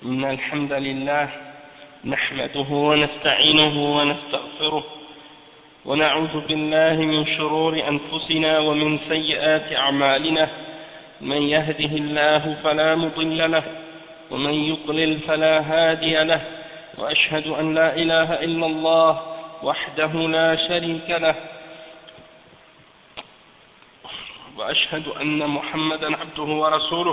إن الحمد لله نحمده ونستعينه ونستغفره ونعوذ بالله من شرور أنفسنا ومن سيئات أعمالنا. من يهده الله فلا مضل له ومن يضلل فلا هادي له، وأشهد أن لا إله إلا الله وحده لا شريك له، وأشهد أن محمدا عبده ورسوله.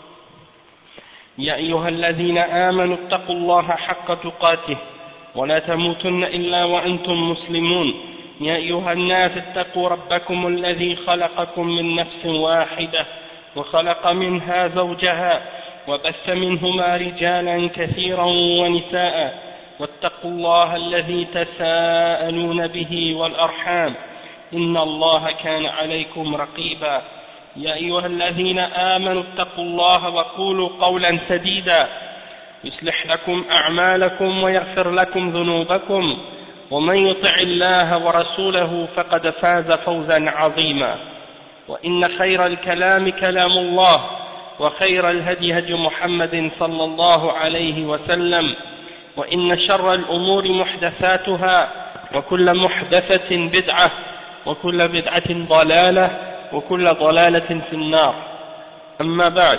يا أيها الذين آمنوا اتقوا الله حق تقاته ولا تموتن إلا وأنتم مسلمون. يا أيها الناس اتقوا ربكم الذي خلقكم من نفس واحدة وخلق منها زوجها وبث منهما رجالا كثيرا ونساء، واتقوا الله الذي تساءلون به والأرحام إن الله كان عليكم رقيبا. يا أيها الذين آمنوا اتقوا الله وقولوا قولا سديدا يصلح لكم أعمالكم ويغفر لكم ذنوبكم، ومن يطع الله ورسوله فقد فاز فوزا عظيما. وإن خير الكلام كلام الله، وخير الهدي هدي محمد صلى الله عليه وسلم، وإن شر الأمور محدثاتها، وكل محدثة بدعة، وكل بدعة ضلالة، وكل ضلالة في النار. أما بعد.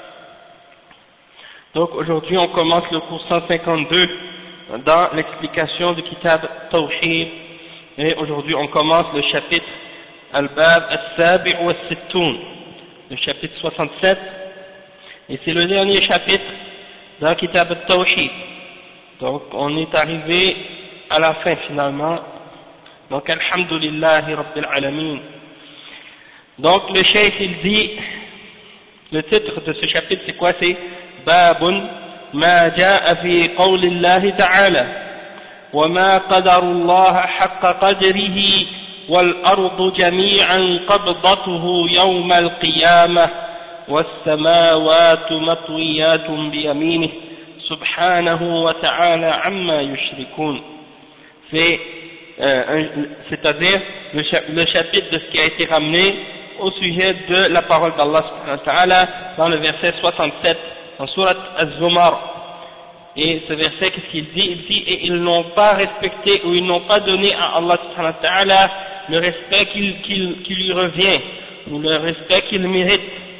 Donc aujourd'hui on commence le cours 152 dans l'explication du Kitab Tawhid, et aujourd'hui on commence le chapitre Al-Bab Al-Sabi' wa Al-Sittoun, le chapitre 67, et c'est le dernier chapitre dans le Kitab Al-Tawhid. Donc on est arrivé à la fin finalement. Donc Alhamdulillahi Rabbil Alamin. Donc le cheikh il dit, le titre de ce chapitre c'est quoi? C'est Babun ma ja'a fi qawli Allah ta'ala wa ma qadaru Allah haqqa qadrihi wal ardu jami'an qabdatuhu yawma al qiyamah was samawati matwiyatun bi yaminihi subhanahu wa ta'ala amma yushrikun. C'est-à-dire le chapitre de ce qui a été ramené au sujet de la parole d'Allah subhanahu wa ta'ala dans le verset 67 en surat Az-Zumar. Et ce verset, qu'est-ce qu'il dit? Il dit, et ils n'ont pas respecté ou ils n'ont pas donné à Allah subhanahu wa ta'ala le respect qui lui revient, ou le respect qu'il mérite.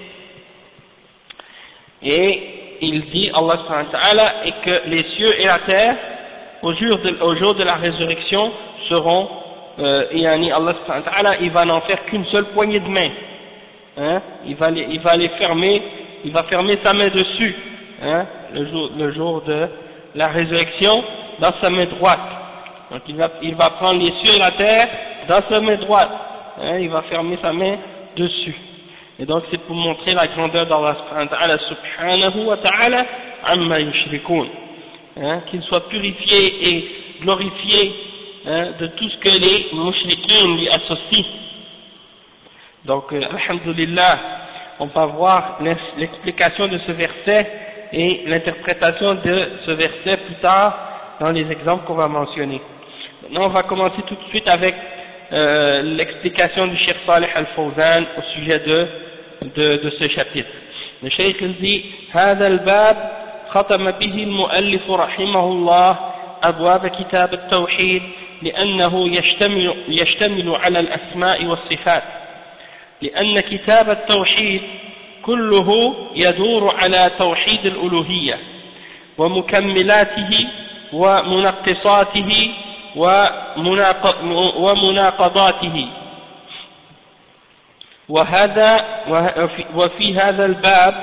Et il dit, Allah subhanahu wa ta'ala, et que les cieux et la terre au jour de la résurrection seront, Allah subhanahu wa ta'ala, il va n'en faire qu'une seule poignée de main, hein? Il va les fermer, il va fermer sa main dessus, hein? le jour de la résurrection, dans sa main droite. Donc il va prendre les cieux et la terre dans sa main droite, hein? Il va fermer sa main dessus. Et donc c'est pour montrer la grandeur d'Allah subhanahu wa ta'ala amma yushrikun, hein? Qu'il soit purifié et glorifié, hein, de tout ce que les mushrikines lui associent. Donc alhamdulillah, on va voir l'explication de ce verset et l'interprétation de ce verset plus tard dans les exemples qu'on va mentionner. Maintenant on va commencer tout de suite avec l'explication du Cheikh Salih Al-Fawzan au sujet de ce chapitre. Le Cheikh dit هذا الباب ختم به المؤلف رحمه الله أبواب كتاب التوحيد لأنه يشتمل على الأسماء والصفات، لأن كتاب التوحيد كله يدور على توحيد الألوهية ومكملاته ومنقصاته ومناقضاته. وفي هذا الباب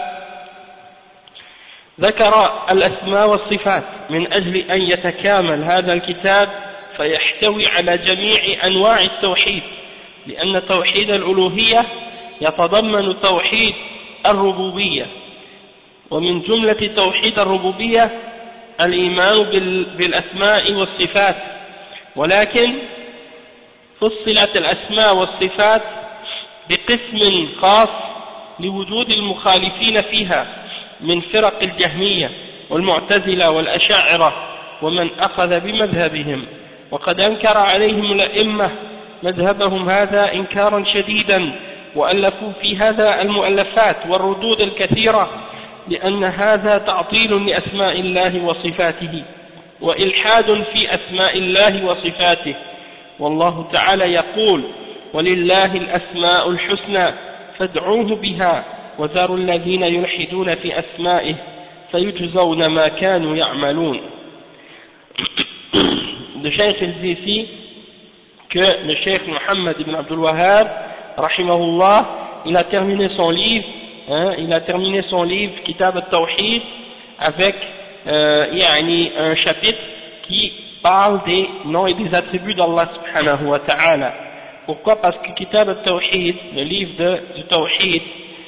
ذكر الأسماء والصفات من أجل أن يتكامل هذا الكتاب فيحتوي على جميع أنواع التوحيد، لأن توحيد الألوهية يتضمن توحيد الربوبية، ومن جملة توحيد الربوبية الإيمان بالأسماء والصفات، ولكن فصلت الأسماء والصفات بقسم خاص لوجود المخالفين فيها من فرق الجهمية والمعتزلة والأشاعرة ومن أخذ بمذهبهم، وقد أنكر عليهم الأئمة مذهبهم هذا إنكارا شديدا، وألفوا في هذا المؤلفات والردود الكثيرة لأن هذا تعطيل لأسماء الله وصفاته وإلحاد في أسماء الله وصفاته والله تعالى يقول ولله الأسماء الحسنى فادعوه بها وذروا الذين يلحدون في أسمائه فيجزون ما كانوا يعملون. Le Cheikh dit ici que le Cheikh Mohammed ibn Abdul Wahhab rahimahullah, il a terminé son livre Kitab al-Tawhid avec un chapitre qui parle des noms et des attributs d'Allah subhanahu wa ta'ala. Pourquoi? Parce que Kitab al-Tawhid, le livre du Tawhid,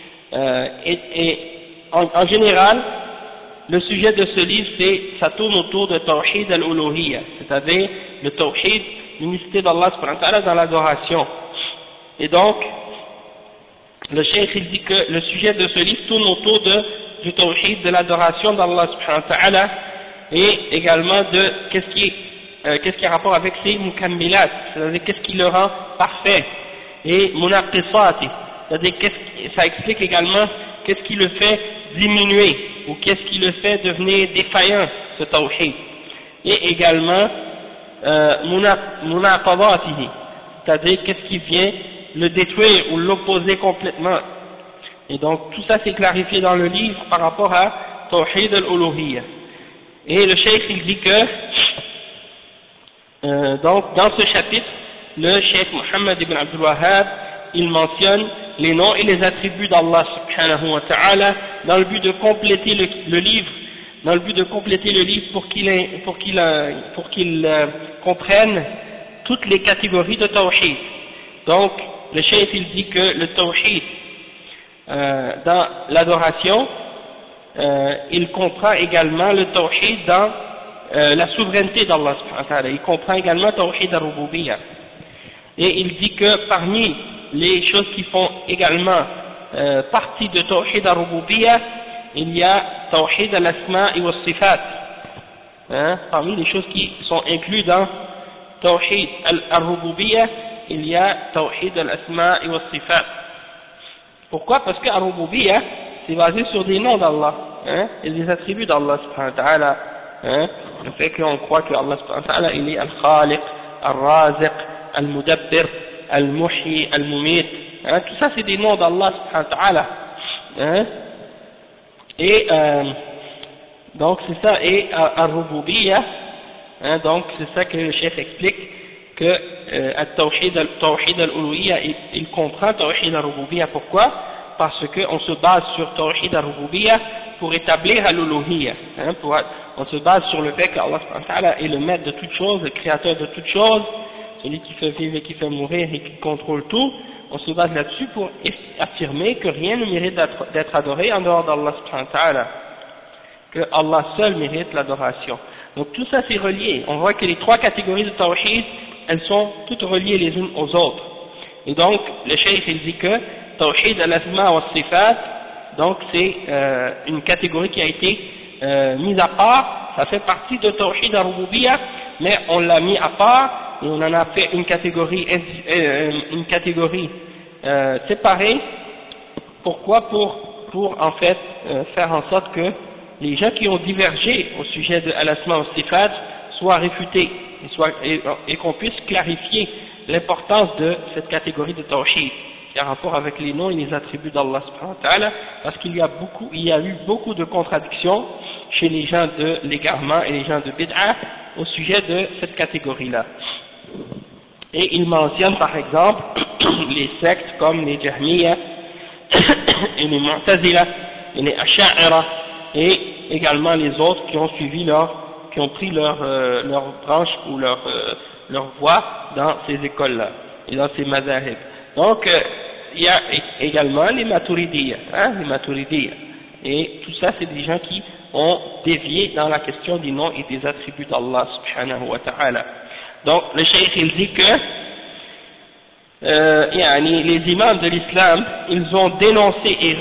en général, le sujet de ce livre, ça tourne autour de Tawhid al-Uluhiyya, c'est-à-dire le Tawhid, l'unicité d'Allah subhanahu wa ta'ala dans l'adoration. Et donc, le Cheikh il dit que le sujet de ce livre tourne autour du Tawhid, de l'adoration d'Allah subhanahu wa ta'ala, et également de qu'est-ce qui a rapport avec ses mukammilat, c'est-à-dire qu'est-ce qui le rend parfait, et munaqisati, c'est-à-dire ça explique également qu'est-ce qui le fait diminuer, ou qu'est-ce qui le fait devenir défaillant, ce tawhid, et également munaqadatihi, c'est-à-dire qu'est-ce qui vient le détruire ou l'opposer complètement. Et donc tout ça c'est clarifié dans le livre par rapport à Tawhid al-Uluhiyya. Et le Cheikh il dit que donc dans ce chapitre, le Cheikh Mohammed ibn Abdul Wahhab, il mentionne les noms et les attributs d'Allah subhanahu wa ta'ala dans le but de compléter le livre, pour qu'il comprenne toutes les catégories de tawhid. Donc le Cheikh il dit que le tawhid dans l'adoration, il comprend également le tawhid dans la souveraineté d'Allah subhanahu wa ta'ala, il comprend également tawhid al-rububiyya. Et il dit que parmi les choses qui font également partie de tawhid al-rububiyya, il y a tawhid al-asma' wa sifat, parmi les choses qui sont incluses dans tawhid al-rububiyya, il y a tawhid al-asma' wa sifat. Pourquoi? Parce que al-rububiyya c'est basé sur des noms d'Allah, et des attributs d'Allah subhanahu wa ta'ala, le fait qu'on croit que Allah subhanahu wa ta'ala il est al-khaliq, al-raziq, al-mudabbir, al-muhyi, al-mumit, tout ça c'est des noms d'Allah subhanahu wa ta'ala, et donc c'est ça, et al-rububiyya, donc c'est ça que le chef explique, que al-tawhid al-uluhiyya il comprend tawhid al-rububiyya. Pourquoi? Parce qu'on se base sur tawhid al-rububiyya pour établir al-uluhiyya, on se base sur le fait qu'Allah subhanahu wa ta'ala est le maître de toutes choses, le créateur de toutes choses, celui qui fait vivre et qui fait mourir et qui contrôle tout. On se base là-dessus pour affirmer que rien ne mérite d'être adoré en dehors d'Allah subhanahu wa ta'ala, que Allah seul mérite l'adoration. Donc tout ça c'est relié. On voit que les trois catégories de tawhid, elles sont toutes reliées les unes aux autres. Et donc le cheikh il dit que tawhid al-asma wa sifat, donc c'est une catégorie qui a été mise à part, ça fait partie de tawhid al-rububiyya, mais on l'a mis à part et on en a fait une catégorie séparée. Pourquoi? Pour en fait faire en sorte que les gens qui ont divergé au sujet de al-asma wa sifat soient réfutés et qu'on puisse clarifier l'importance de cette catégorie de tawhid qui a rapport avec les noms et les attributs d'Allah subhanahu wa ta'ala, parce qu'il y a eu beaucoup de contradictions chez les gens de l'égarement et les gens de bid'ah au sujet de cette catégorie-là. Et il mentionne par exemple les sectes comme les Jahmiyyah et les Mu'tazila et les Asha'ira, et également les autres qui ont suivi qui ont pris leur branche ou leur voie dans ces écoles-là et dans ces mazahib. Donc il y a également les Maturidiyya, et tout ça c'est des gens qui ont dévié dans la question des noms et des attributs d'Allah subhanahu wa ta'ala. Donc le cheikh il dit que les imams de l'islam, ils ont dénoncé et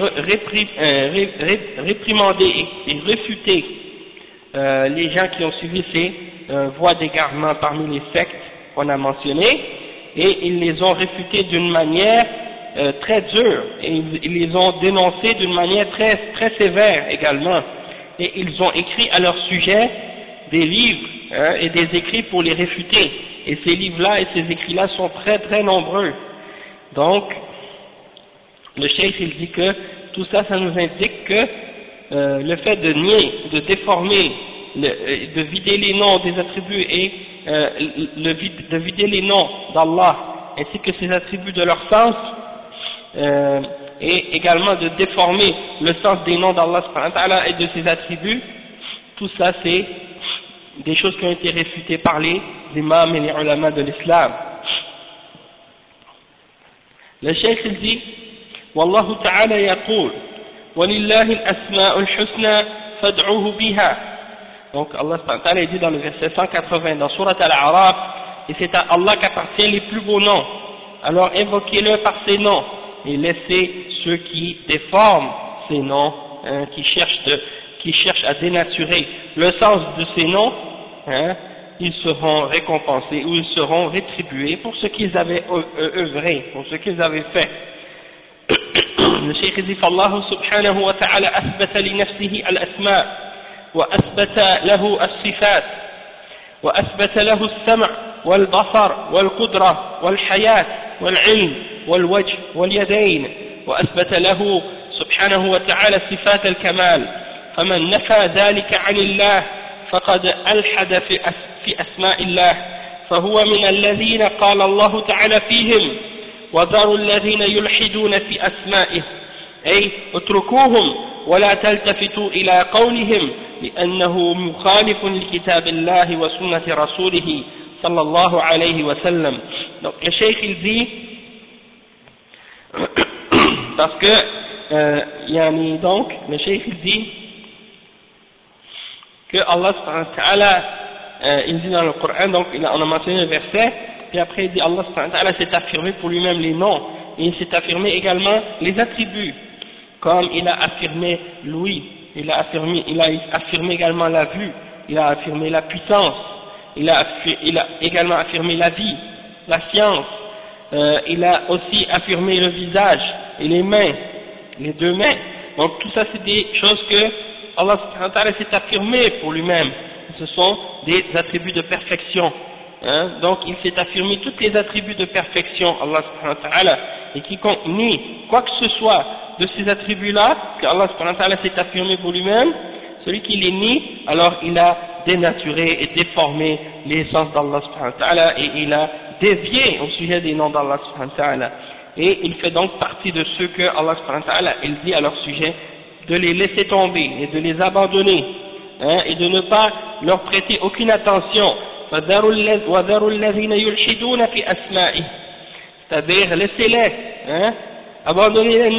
réprimandé et réfuté les gens qui ont suivi ces voies d'égarement parmi les sectes qu'on a mentionnées, et ils les ont réfutés d'une manière très durs, et ils les ont dénoncés d'une manière très, très sévère également, et ils ont écrit à leur sujet des livres et des écrits pour les réfuter, et ces livres-là et ces écrits-là sont très très nombreux. Donc le cheikh il dit que tout ça, ça nous indique que le fait de nier, de déformer, de vider les noms des attributs et de vider les noms d'Allah ainsi que ses attributs de leur sens, et également de déformer le sens des noms d'Allah subhanahu wa ta'ala et de ses attributs, tout ça c'est des choses qui ont été réfutées par les imams et les ulama de l'islam. Le cheikh il dit Wallahu ta'ala yaqul Walillahi al-asma'ul husna fad'uhu biha. Donc Allah subhanahu wa ta'ala dit dans le verset 180 dans Surat Al-A'raf, et c'est à Allah qu'appartiennent les plus beaux noms, alors invoquez-le par ces noms et laissez ceux qui déforment ces noms, qui cherchent à dénaturer le sens de ces noms, ils seront récompensés ou ils seront rétribués pour ce qu'ils avaient œuvré, pour ce qu'ils avaient fait. Le cheikh dit فالله سبحانه وتعالى أثبت لنفسه الأسماء وأثبت له الصفات وأثبت له السمع والبصر والقدرة والحياة والعلم والوجه واليدين وأثبت له سبحانه وتعالى صفات الكمال فمن نفى ذلك عن الله فقد ألحد في أسماء الله فهو من الذين قال الله تعالى فيهم وذروا الذين يلحدون في أسمائه أي اتركوهم ولا تلتفتوا إلى قولهم لأنه مخالف لكتاب الله وسنة رسوله صلى الله عليه وسلم. Donc le cheikh il dit parce que donc le cheikh il dit que Allah subhanahu wa ta'ala il dit dans le Coran, donc on a mentionné le verset, puis après il dit Allah subhanahu wa ta'ala s'est affirmé pour lui-même les noms, et il s'est affirmé également les attributs, comme il a affirmé l'ouïe, il a affirmé également la vue, il a affirmé la puissance, il a également affirmé la vie, la science, il a aussi affirmé le visage et les mains, les deux mains. Donc tout ça c'est des choses que Allah subhanahu wa ta'ala s'est affirmé pour lui-même, ce sont des attributs de perfection. Donc il s'est affirmé tous les attributs de perfection, Allah subhanahu wa ta'ala, et quiconque nie quoi que ce soit de ces attributs-là, que Allah subhanahu wa ta'ala s'est affirmé pour lui-même, celui qui les nie, alors il a dénaturé et déformé l'essence d'Allah subhanahu wa ta'ala, et il a dévié au sujet des noms d'Allah subhanahu wa ta'ala. Et il fait donc partie de ceux que Allah subhanahu wa ta'ala, il dit à leur sujet, de les laisser tomber et de les abandonner, et de ne pas leur prêter aucune attention. C'est-à-dire laissez-les, abandonnez-les,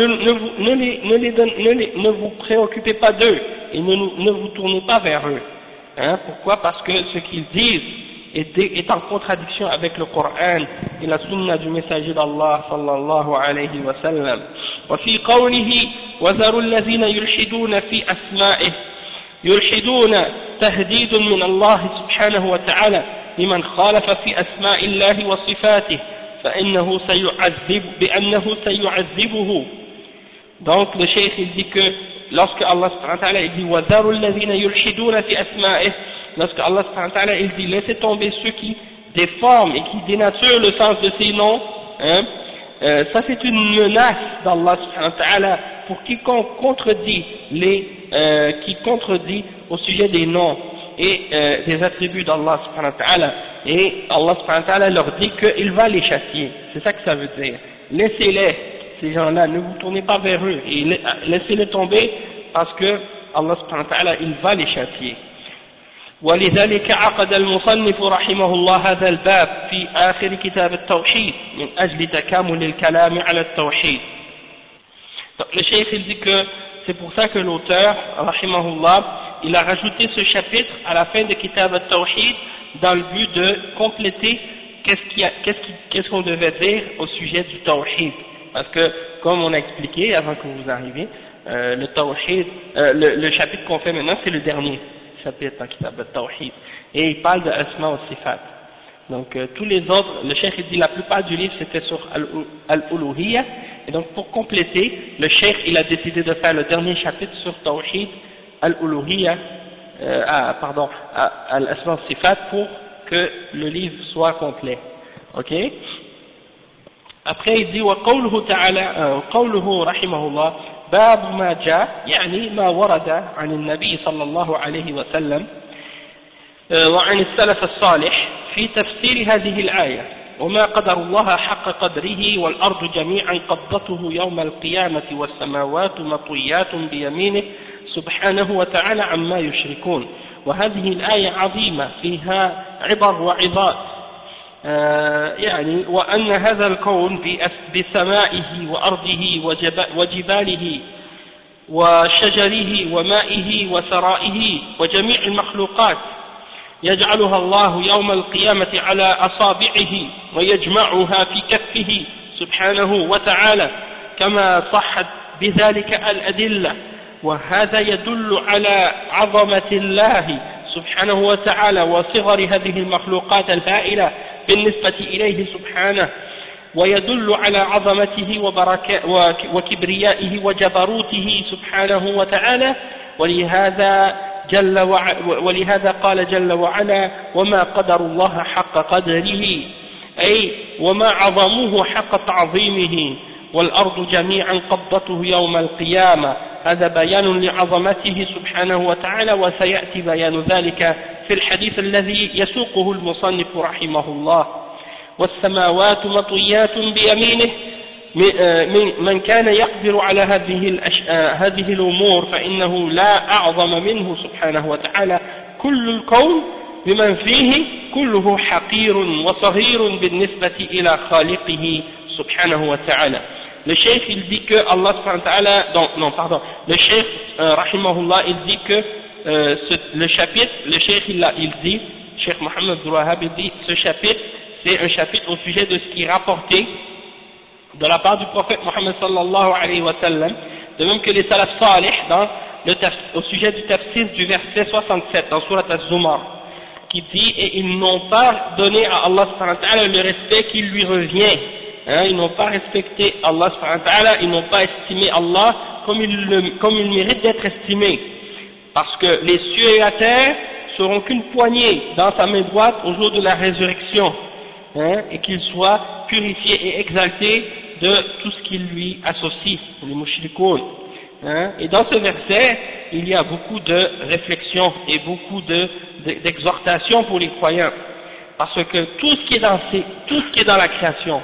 ne vous préoccupez pas d'eux et ne vous tournez pas vers eux. Pourquoi? Parce que ce qu'ils disent est en contradiction avec le Coran et la sunna du messager d'Allah sallallahu alayhi wa sallam. وفي قوله وذروا الذين يلحدون في أسمائه يلحدون تهديد من الله سبحانه وتعالى لمن خالف في أسماء الله وصفاته فإنه سيعذبه. Donc le cheikh il dit que lorsque Allah subhanahu wa ta'ala il dit وذروا الذين يلحدون في أسمائه, lorsque Allah subhanahu wa ta'ala il dit laissez tomber ceux qui déforment et qui dénaturent le sens de ces noms, ça c'est une menace d'Allah subhanahu wa ta'ala pour quiconque contredit qui contredit au sujet des noms et des attributs d'Allah subhanahu wa ta'ala, et Allah subhanahu wa ta'ala leur dit qu'il va les châtier. C'est ça que ça veut dire. Laissez-les, ces gens-là, ne vous tournez pas vers eux et laissez-les tomber parce que Allah subhanahu wa ta'ala il va les châtier. ولذلك عقد المصنف رحمه الله هذا الباب في آخر كتاب التوحيد من أجل تكامل الكلام على التوحيد. Le cheikh il dit que c'est pour ça que l'auteur rahimahullah il a rajouté ce chapitre à la fin de Kitab al-Tawhid dans le but de compléter qu'est-ce qu'on devait dire au sujet du Tawhid, parce que comme on a expliqué avant que vous arriviez, le Tawhid, le chapitre qu'on fait maintenant c'est le dernier chapitre dans Kitab al-Tawhid, et il parle de Asma wa Sifat. Donc tous les autres, le cheikh il dit la plupart du livre c'était sur Al-Uluhiyya, Et donc pour compléter, le cheikh il a décidé de faire le dernier chapitre sur Tawhid al-Uluhiyya, al-Asma al-Sifat, pour que le livre soit complet. Ok? Après il dit وقوله تعالى قوله رحمه الله باب ما جاء يعني ما ورد عن النبي صلى الله عليه وسلم وعن السلف الصالح في تفسير هذه الآية وما قدر الله حق قدره والأرض جميعا قبضته يوم القيامة والسماوات مطويات بيمينه سبحانه وتعالى عما يشركون. وهذه الآية عظيمة فيها عبر وعظات، يعني وأن هذا الكون بسمائه وأرضه وجباله وشجره ومائه وسرائه وجميع المخلوقات يجعلها الله يوم القيامة على أصابعه ويجمعها في كفه سبحانه وتعالى كما صحت بذلك الأدلة. وهذا يدل على عظمة الله سبحانه وتعالى وصغر هذه المخلوقات الهائلة بالنسبة إليه سبحانه، ويدل على عظمته وكبريائه وجبروته سبحانه وتعالى. ولهذا قال جل وعلا وما قدر الله حق قدره، أي وما عظموه حق تعظيمه، والأرض جميعا قبضته يوم القيامة. هذا بيان لعظمته سبحانه وتعالى، وسيأتي بيان ذلك في الحديث الذي يسوقه المصنف رحمه الله. والسماوات مطويات بيمينه، من كان يقدر على هذه الأمور فإنه لا أعظم منه سبحانه وتعالى. كل الكون بمن فيه كله حقير وصغير بالنسبة إلى خالقه سبحانه وتعالى. Le cheikh il dit que Allah subhanahu wa ta'ala, le cheikh rahimahullah il dit que le chapitre, le cheikh il dit, cheikh Mohammed Abdul Wahhab il dit, ce chapitre c'est un chapitre au sujet de ce qui est rapporté de la part du prophète Mohammed sallallahu alayhi wa sallam, de même que les salaf salih au sujet du tafsir du verset 67 dans Surat Az-Zumar, qui dit et ils n'ont pas donné à Allah subhanahu wa ta'ala le respect qui lui revient. Ils n'ont pas respecté Allah subhanahu wa ta'ala, ils n'ont pas estimé Allah comme il mérite d'être estimé, parce que les cieux et la terre seront qu'une poignée dans sa main droite au jour de la résurrection, et qu'il soit purifié et exalté de tout ce qui lui associe, les mushrikoun. Et dans ce verset, il y a beaucoup de réflexions et beaucoup d'exhortations pour les croyants, parce que tout ce qui est dans la création,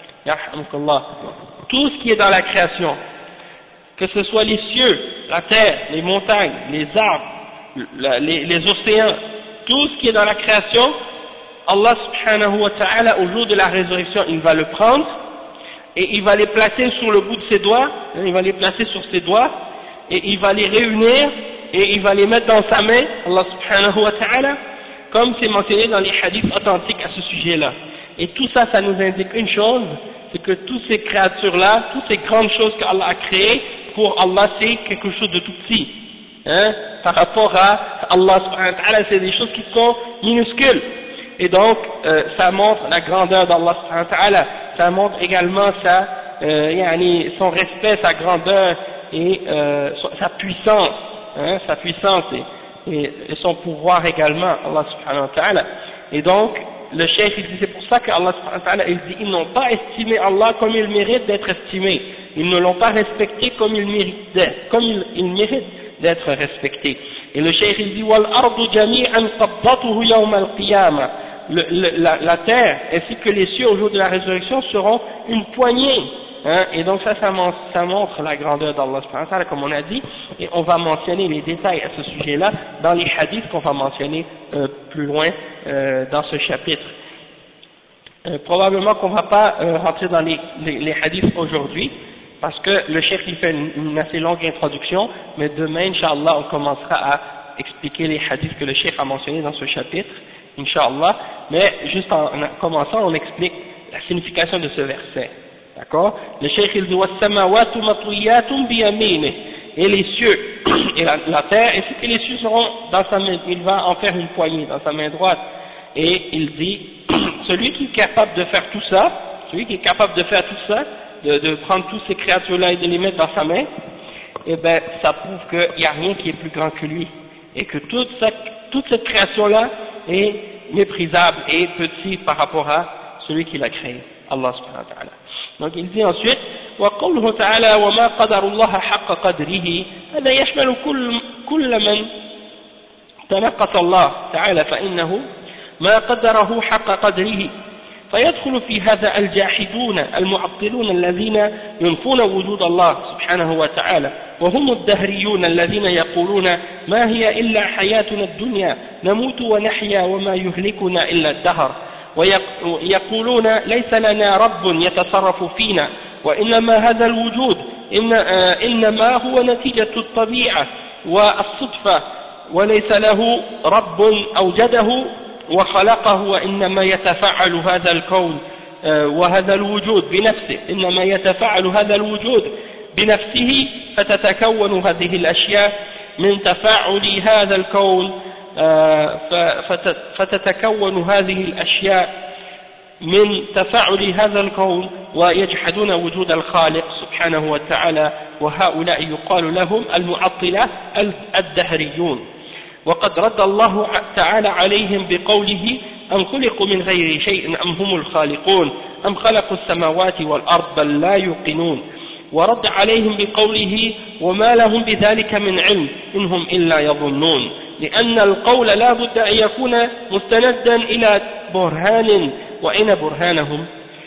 tout ce qui est dans la création, que ce soit les cieux, la terre, les montagnes, les arbres, les océans, tout ce qui est dans la création, Allah subhanahu wa ta'ala au jour de la résurrection il va le prendre et il va les placer sur le bout de ses doigts, il va les placer sur ses doigts et il va les réunir et il va les mettre dans sa main, Allah subhanahu wa ta'ala, comme c'est mentionné dans les hadiths authentiques à ce sujet-là. Et tout ça, ça nous indique une chose, c'est que toutes ces créatures-là, toutes ces grandes choses qu'Allah a créées, pour Allah c'est quelque chose de tout petit. Par rapport à Allah subhanahu wa ta'ala, c'est des choses qui sont minuscules. Et donc, ça montre la grandeur d'Allah subhanahu wa ta'ala, ça montre également son respect, sa grandeur et sa puissance, et son pouvoir également, Allah subhanahu wa ta'ala. Et donc, le cheikh il dit, c'est pour ça qu'Allah subhanahu wa ta'ala, il dit, ils n'ont pas estimé Allah comme il mérite d'être estimé, ils ne l'ont pas respecté comme il mérite d'être respecté. Et le cheikh il dit, wal ardu jami'an qabbatuhu yawm al-qiyamah, la terre ainsi que les cieux au jour de la résurrection seront une poignée, et donc ça montre la grandeur d'Allah subhanahu wa ta'ala, comme on a dit, et on va mentionner les détails à ce sujet-là dans les hadiths qu'on va mentionner plus loin dans ce chapitre. Probablement qu'on ne va pas rentrer dans les hadiths aujourd'hui, parce que le cheikh il fait une assez longue introduction, mais demain, Inch'Allah, on commencera à expliquer les hadiths que le cheikh a mentionnés dans ce chapitre, Inch'Allah, mais juste en commençant, on explique la signification de ce verset. D'accord? Le cheikh il dit وَالسَّمَاوَاتُ مَطْوِيَّاتٌ بِيَمِينِهِ, et les cieux et la terre, ainsi que les cieux seront dans sa main, il va en faire une poignée dans sa main droite. Et il dit, celui qui est capable de faire tout ça, de prendre toutes ces créatures-là et de les mettre dans sa main, eh ben, ça prouve qu'il n'y a rien qui est plus grand que lui, et que toute cette création-là est méprisable et petite par rapport à celui qui l'a créé, Allah subhanahu wa ta'ala. Donc il dit ensuite, وقوله تعالى وما قدر الله حق قدره هذا يشمل كل من تنقص الله تعالى فإنه ما قدره حق قدره فيدخل في هذا الجاحدون المعطلون الذين ينفون وجود الله سبحانه وتعالى وهم الدهريون الذين يقولون ما هي إلا حياتنا الدنيا نموت ونحيا وما يهلكنا إلا الدهر ويقولون ليس لنا رب يتصرف فينا وإنما هذا الوجود إنما هو نتيجة الطبيعة والصدفة وليس له رب أوجده وخلقه وإنما يتفعل هذا الكون وهذا الوجود بنفسه إنما يتفعل هذا الوجود بنفسه فتتكون هذه الأشياء من تفاعل هذا الكون فتتكون هذه الأشياء من تفاعل هذا الكون ويجحدون وجود الخالق سبحانه وتعالى وهؤلاء يقال لهم المعطلة الدهريون وقد رد الله تعالى عليهم بقوله أم خلقوا من غير شيء أم هم الخالقون أم خلقوا السماوات والأرض بل لا يوقنون ورد عليهم بقوله وما لهم بذلك من علم إنهم إلا يظنون لأن القول لا بد أن يكون مستندا إلى برهان وأين برهانهم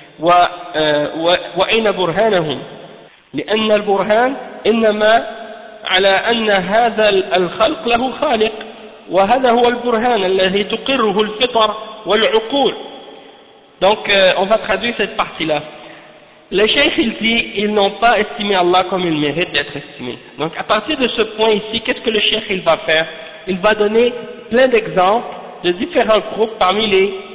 وأين برهانهم لأن البرهان إنما على أن هذا الخلق له خالق وهذا هو البرهان الذي تقره الفطر والعقول. Donc on va traduire cette partie-là. Le cheikh il dit ils n'ont pas estimé Allah comme il mérite d'être estimé. Donc à partir de ce point ici, qu'est-ce que le cheikh il va faire? Il va donner plein d'exemples de différents groupes parmi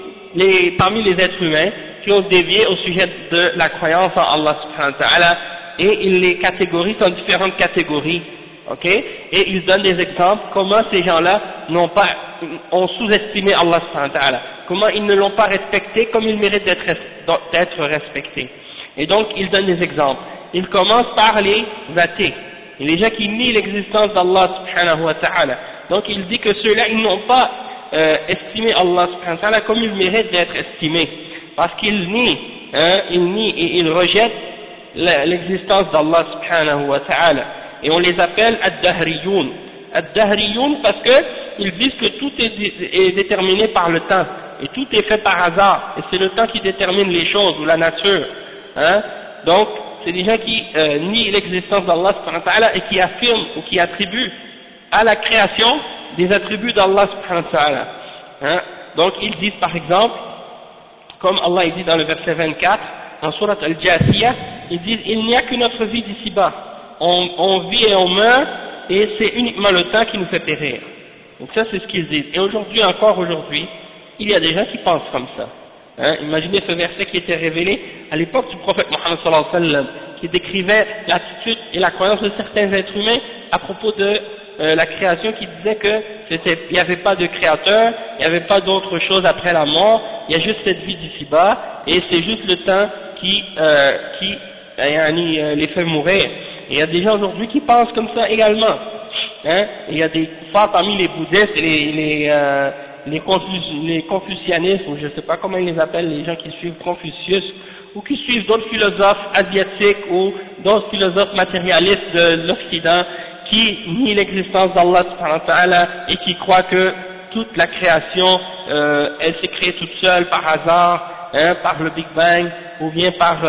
les êtres humains qui ont dévié au sujet de la croyance en Allah subhanahu wa ta'ala et il les catégorise en différentes catégories, ok? Et il donne des exemples comment ces gens-là ont sous-estimé Allah subhanahu wa ta'ala, comment ils ne l'ont pas respecté comme il mérite d'être respecté. Et donc il donne des exemples. Il commence par les athées, les gens qui nient l'existence d'Allah subhanahu wa ta'ala. Donc il dit que ceux-là ils n'ont pas estimé Allah subhanahu wa ta'ala comme il mérite d'être estimé, parce qu'ils nient et ils rejettent l'existence d'Allah subhanahu wa ta'ala. Et on les appelle ad-dahriyoun. Ad-dahriyoun parce que ils disent que tout est déterminé par le temps et tout est fait par hasard et c'est le temps qui détermine les choses ou la nature. Donc c'est des gens qui nient l'existence d'Allah subhanahu wa ta'ala et qui affirment ou qui attribuent à la création des attributs d'Allah subhanahu wa ta'ala. Donc ils disent par exemple, comme Allah il dit dans le verset 24 en surat Al-Jathiyah, ils disent il n'y a que notre vie d'ici-bas, on vit et on meurt et c'est uniquement le temps qui nous fait périr. Donc ça c'est ce qu'ils disent. Et aujourd'hui, encore aujourd'hui, il y a des gens qui pensent comme ça. Imaginez ce verset qui était révélé à l'époque du prophète Mohammed sallallahu alayhi wa sallam, qui décrivait l'attitude et la croyance de certains êtres humains à propos de la création, qui disait que il n'y avait pas de créateur, il n'y avait pas d'autre chose après la mort, il y a juste cette vie d'ici-bas et c'est juste le temps qui les fait mourir. Et il y a des gens aujourd'hui qui pensent comme ça également. Il y a des fois parmi les bouddhistes et les confucianistes, ou je ne sais pas comment ils les appellent, les gens qui suivent Confucius, ou qui suivent d'autres philosophes asiatiques ou d'autres philosophes matérialistes de l'Occident, qui nient l'existence d'Allah subhanahu wa ta'ala et qui croient que toute la création, elle s'est créée toute seule par hasard, par le Big Bang, ou bien par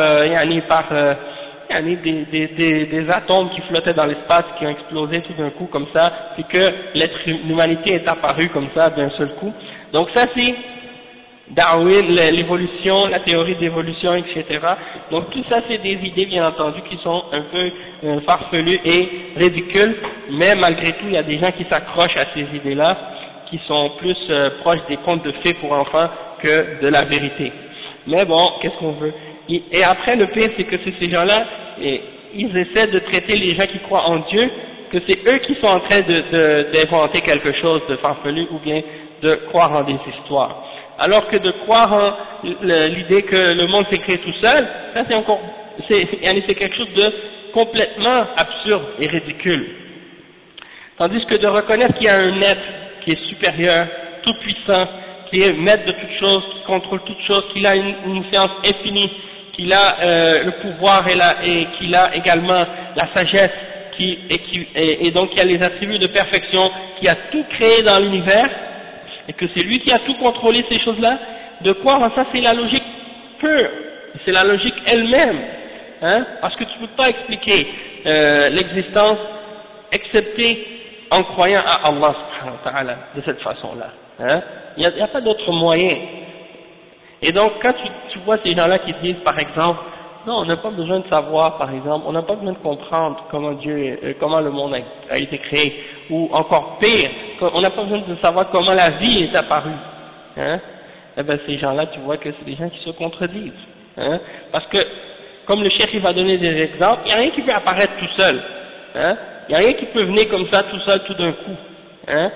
des atomes qui flottaient dans l'espace, qui ont explosé tout d'un coup comme ça, et que l'humanité est apparue comme ça d'un seul coup. Donc ça c'est Darwin, l'évolution, la théorie d'évolution, etc. Donc tout ça c'est des idées bien entendu qui sont un peu farfelues et ridicules, mais malgré tout il y a des gens qui s'accrochent à ces idées-là, qui sont plus proches des contes de fées pour enfants que de la vérité. Mais bon, qu'est-ce qu'on veut? Et après le pire c'est que ces gens-là, ils essaient de traiter les gens qui croient en Dieu, que c'est eux qui sont en train d'inventer quelque chose de farfelu ou bien de croire en des histoires. Alors que de croire en l'idée que le monde s'est créé tout seul, ça c'est encore c'est quelque chose de complètement absurde et ridicule. Tandis que de reconnaître qu'il y a un être qui est supérieur, tout puissant, qui est maître de toutes choses, qui contrôle toutes choses, qu'il a une science infinie, qu'il a le pouvoir et qu'il a également la sagesse, et donc qui a les attributs de perfection, qui a tout créé dans l'univers, et que c'est lui qui a tout contrôlé ces choses-là, de quoi ça c'est la logique pure, c'est la logique elle-même, hein, parce que tu ne peux pas expliquer l'existence excepté en croyant à Allah subhanahu wa ta'ala de cette façon-là, hein. Il n'y a pas d'autre moyen. Et donc quand tu vois ces gens-là qui disent par exemple, non, on n'a pas besoin de savoir, par exemple, on n'a pas besoin de comprendre comment le monde a été créé, ou encore pire, on n'a pas besoin de savoir comment la vie est apparue, hein. Eh ben ces gens-là, tu vois que c'est des gens qui se contredisent, hein, parce que comme le cheikh il va donner des exemples, il n'y a rien qui peut apparaître tout seul, hein, il n'y a rien qui peut venir comme ça tout seul tout d'un coup, hein.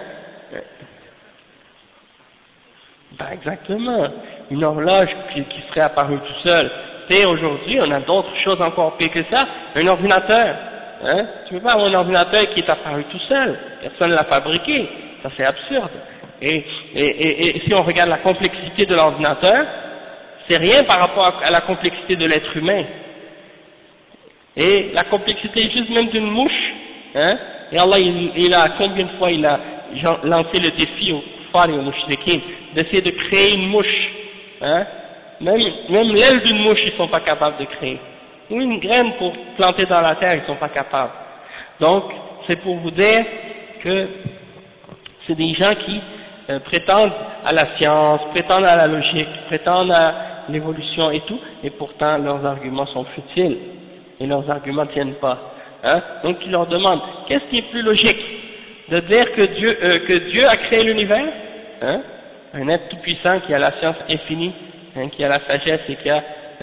Ben exactement, une horloge qui serait apparue tout seul. Et aujourd'hui, on a d'autres choses encore pires que ça, un ordinateur, hein, tu peux pas avoir un ordinateur qui est apparu tout seul, personne ne l'a fabriqué, ça c'est absurde. Et si on regarde la complexité de l'ordinateur, c'est rien par rapport à la complexité de l'être humain. Et la complexité juste même d'une mouche, hein, et Allah il a combien de fois il a lancé le défi aux kuffar et aux mushrikin d'essayer de créer une mouche, hein. Même l'aile d'une mouche, ils sont pas capables de créer. Ou une graine pour planter dans la terre, ils sont pas capables. Donc, c'est pour vous dire que c'est des gens qui prétendent à la science, prétendent à la logique, prétendent à l'évolution et tout, et pourtant leurs arguments sont futiles, et leurs arguments ne tiennent pas. Hein? Donc, ils leur demandent, qu'est-ce qui est plus logique? De dire que Dieu a créé l'univers, hein? Un être tout puissant qui a la science infinie, hein, qui a la sagesse et qui a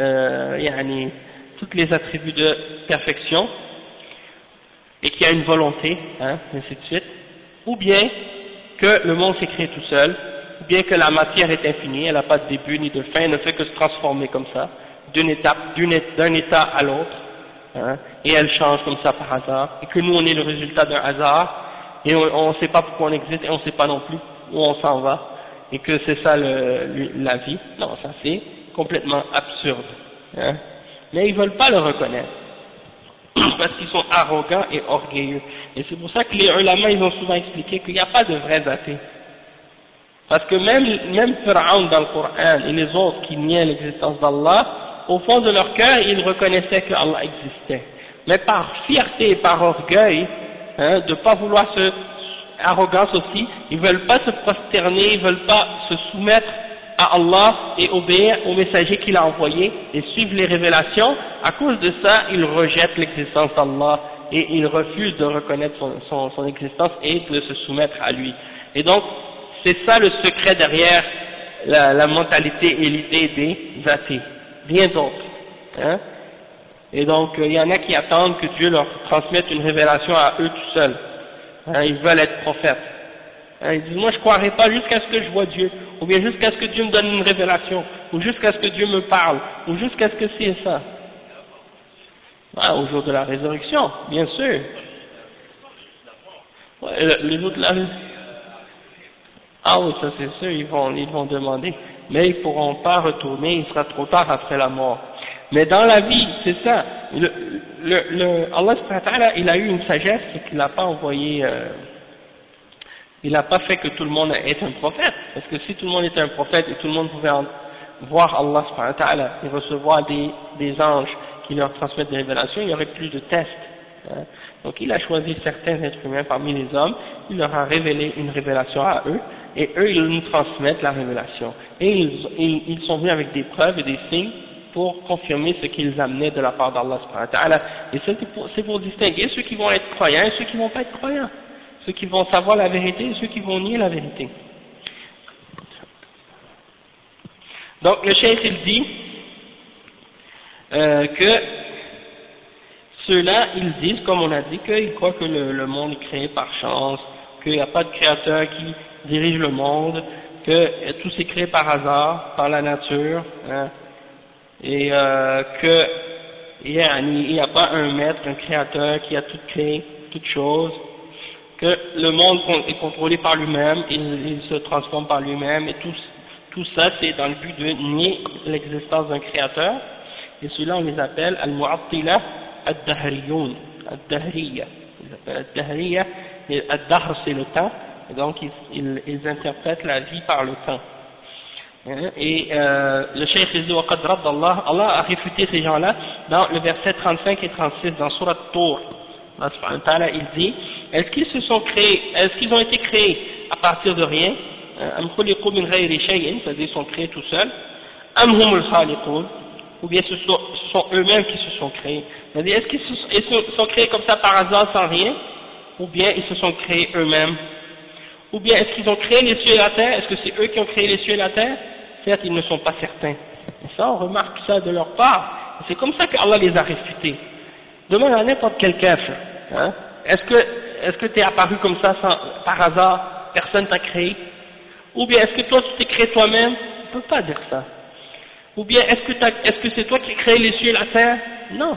tous les attributs de perfection et qui a une volonté, hein, ainsi de suite, ou bien que le monde s'est créé tout seul, ou bien que la matière est infinie, elle n'a pas de début ni de fin, elle ne fait que se transformer comme ça, d'un état à l'autre, hein, et elle change comme ça par hasard, et que nous on est le résultat d'un hasard, et on ne sait pas pourquoi on existe, et on ne sait pas non plus où on s'en va, et que c'est ça la vie. Non, ça c'est complètement absurde, hein. Mais ils veulent pas le reconnaître parce qu'ils sont arrogants et orgueilleux, et c'est pour ça que les ulama ils ont souvent expliqué qu'il n'y a pas de vrais athées, parce que même Pharaon dans le Coran et les autres qui niaient l'existence d'Allah, au fond de leur cœur ils reconnaissaient que Allah existait, mais par fierté et par orgueil, hein, de pas vouloir arrogance aussi, ils veulent pas se prosterner, ils veulent pas se soumettre à Allah et obéir au messager qu'il a envoyé et suivre les révélations. À cause de ça, ils rejettent l'existence d'Allah et ils refusent de reconnaître son existence et de se soumettre à lui. Et donc, c'est ça le secret derrière la mentalité et l'idée des athées, rien d'autre, hein. Et donc, il y en a qui attendent que Dieu leur transmette une révélation à eux tout seuls. Hein, ils veulent être prophètes. Hein, ils disent, moi je ne croirai pas jusqu'à ce que je vois Dieu, ou bien jusqu'à ce que Dieu me donne une révélation, ou jusqu'à ce que Dieu me parle, ou jusqu'à ce que c'est ça. Ah, au jour de la résurrection, bien sûr. Ouais, les autres là. Ah oui, ça c'est sûr, ils vont demander. Mais ils ne pourront pas retourner, il sera trop tard après la mort. Mais dans la vie, c'est ça. Allah subhanahu wa ta'ala, il a eu une sagesse qu'il n'a pas envoyé, il n'a pas fait que tout le monde est un prophète. Parce que si tout le monde était un prophète et tout le monde pouvait voir Allah subhanahu wa ta'ala et recevoir des anges qui leur transmettent des révélations, il n'y aurait plus de tests. Hein. Donc il a choisi certains êtres humains parmi les hommes, il leur a révélé une révélation à eux, et eux ils nous transmettent la révélation. Et ils sont venus avec des preuves et des signes pour confirmer ce qu'ils amenaient de la part d'Allah subhanahu wa ta'ala. Et c'est pour distinguer ceux qui vont être croyants et ceux qui vont pas être croyants, ceux qui vont savoir la vérité et ceux qui vont nier la vérité. Donc le cheikh il dit que ceux-là ils disent, comme on a dit, qu'ils croient que le monde est créé par chance, qu'il n'y a pas de créateur qui dirige le monde, que tout s'est créé par hasard, par la nature, hein, et que il n'y a pas un maître, un créateur qui a tout créé, toute chose, que le monde est contrôlé par lui-même, il se transforme par lui-même, et tout ça c'est dans le but de nier l'existence d'un créateur, et ceux-là on les appelle al-mu'attila ad-dahriyoun, ad-dahriya, ils appellent ad-dahriya, et ad-dahr c'est le temps, et donc ils interprètent la vie par le temps. Et le cheikh dit وَقَدْ رَدَّ Allah, Allah a réfuté ces gens-là dans le verset 35 et 36 dans Surat Tour. Allah subhanahu wa ta'ala, il dit, est-ce qu'ils ont été créés à partir de rien, c'est-à-dire ils sont créés tout seuls, ou bien ce sont eux-mêmes qui se sont créés, c'est-à-dire est-ce qu'ils se sont créés comme ça par hasard sans rien, ou bien ils se sont créés eux-mêmes, ou bien est-ce qu'ils ont créé les cieux et la terre, est-ce que c'est eux qui ont créé les cieux et la terre? Certes, ils ne sont pas certains, et ça on remarque ça de leur part, c'est comme ça qu'Allah les a réfutés. Demande à n'importe quel kafir, hein? Est-ce que tu es apparu comme ça par hasard, personne t'a créé? Ou bien est-ce que toi tu t'es créé toi-même? On ne peut pas dire ça. Ou bien est-ce que c'est toi qui as créé les cieux et la terre? Non.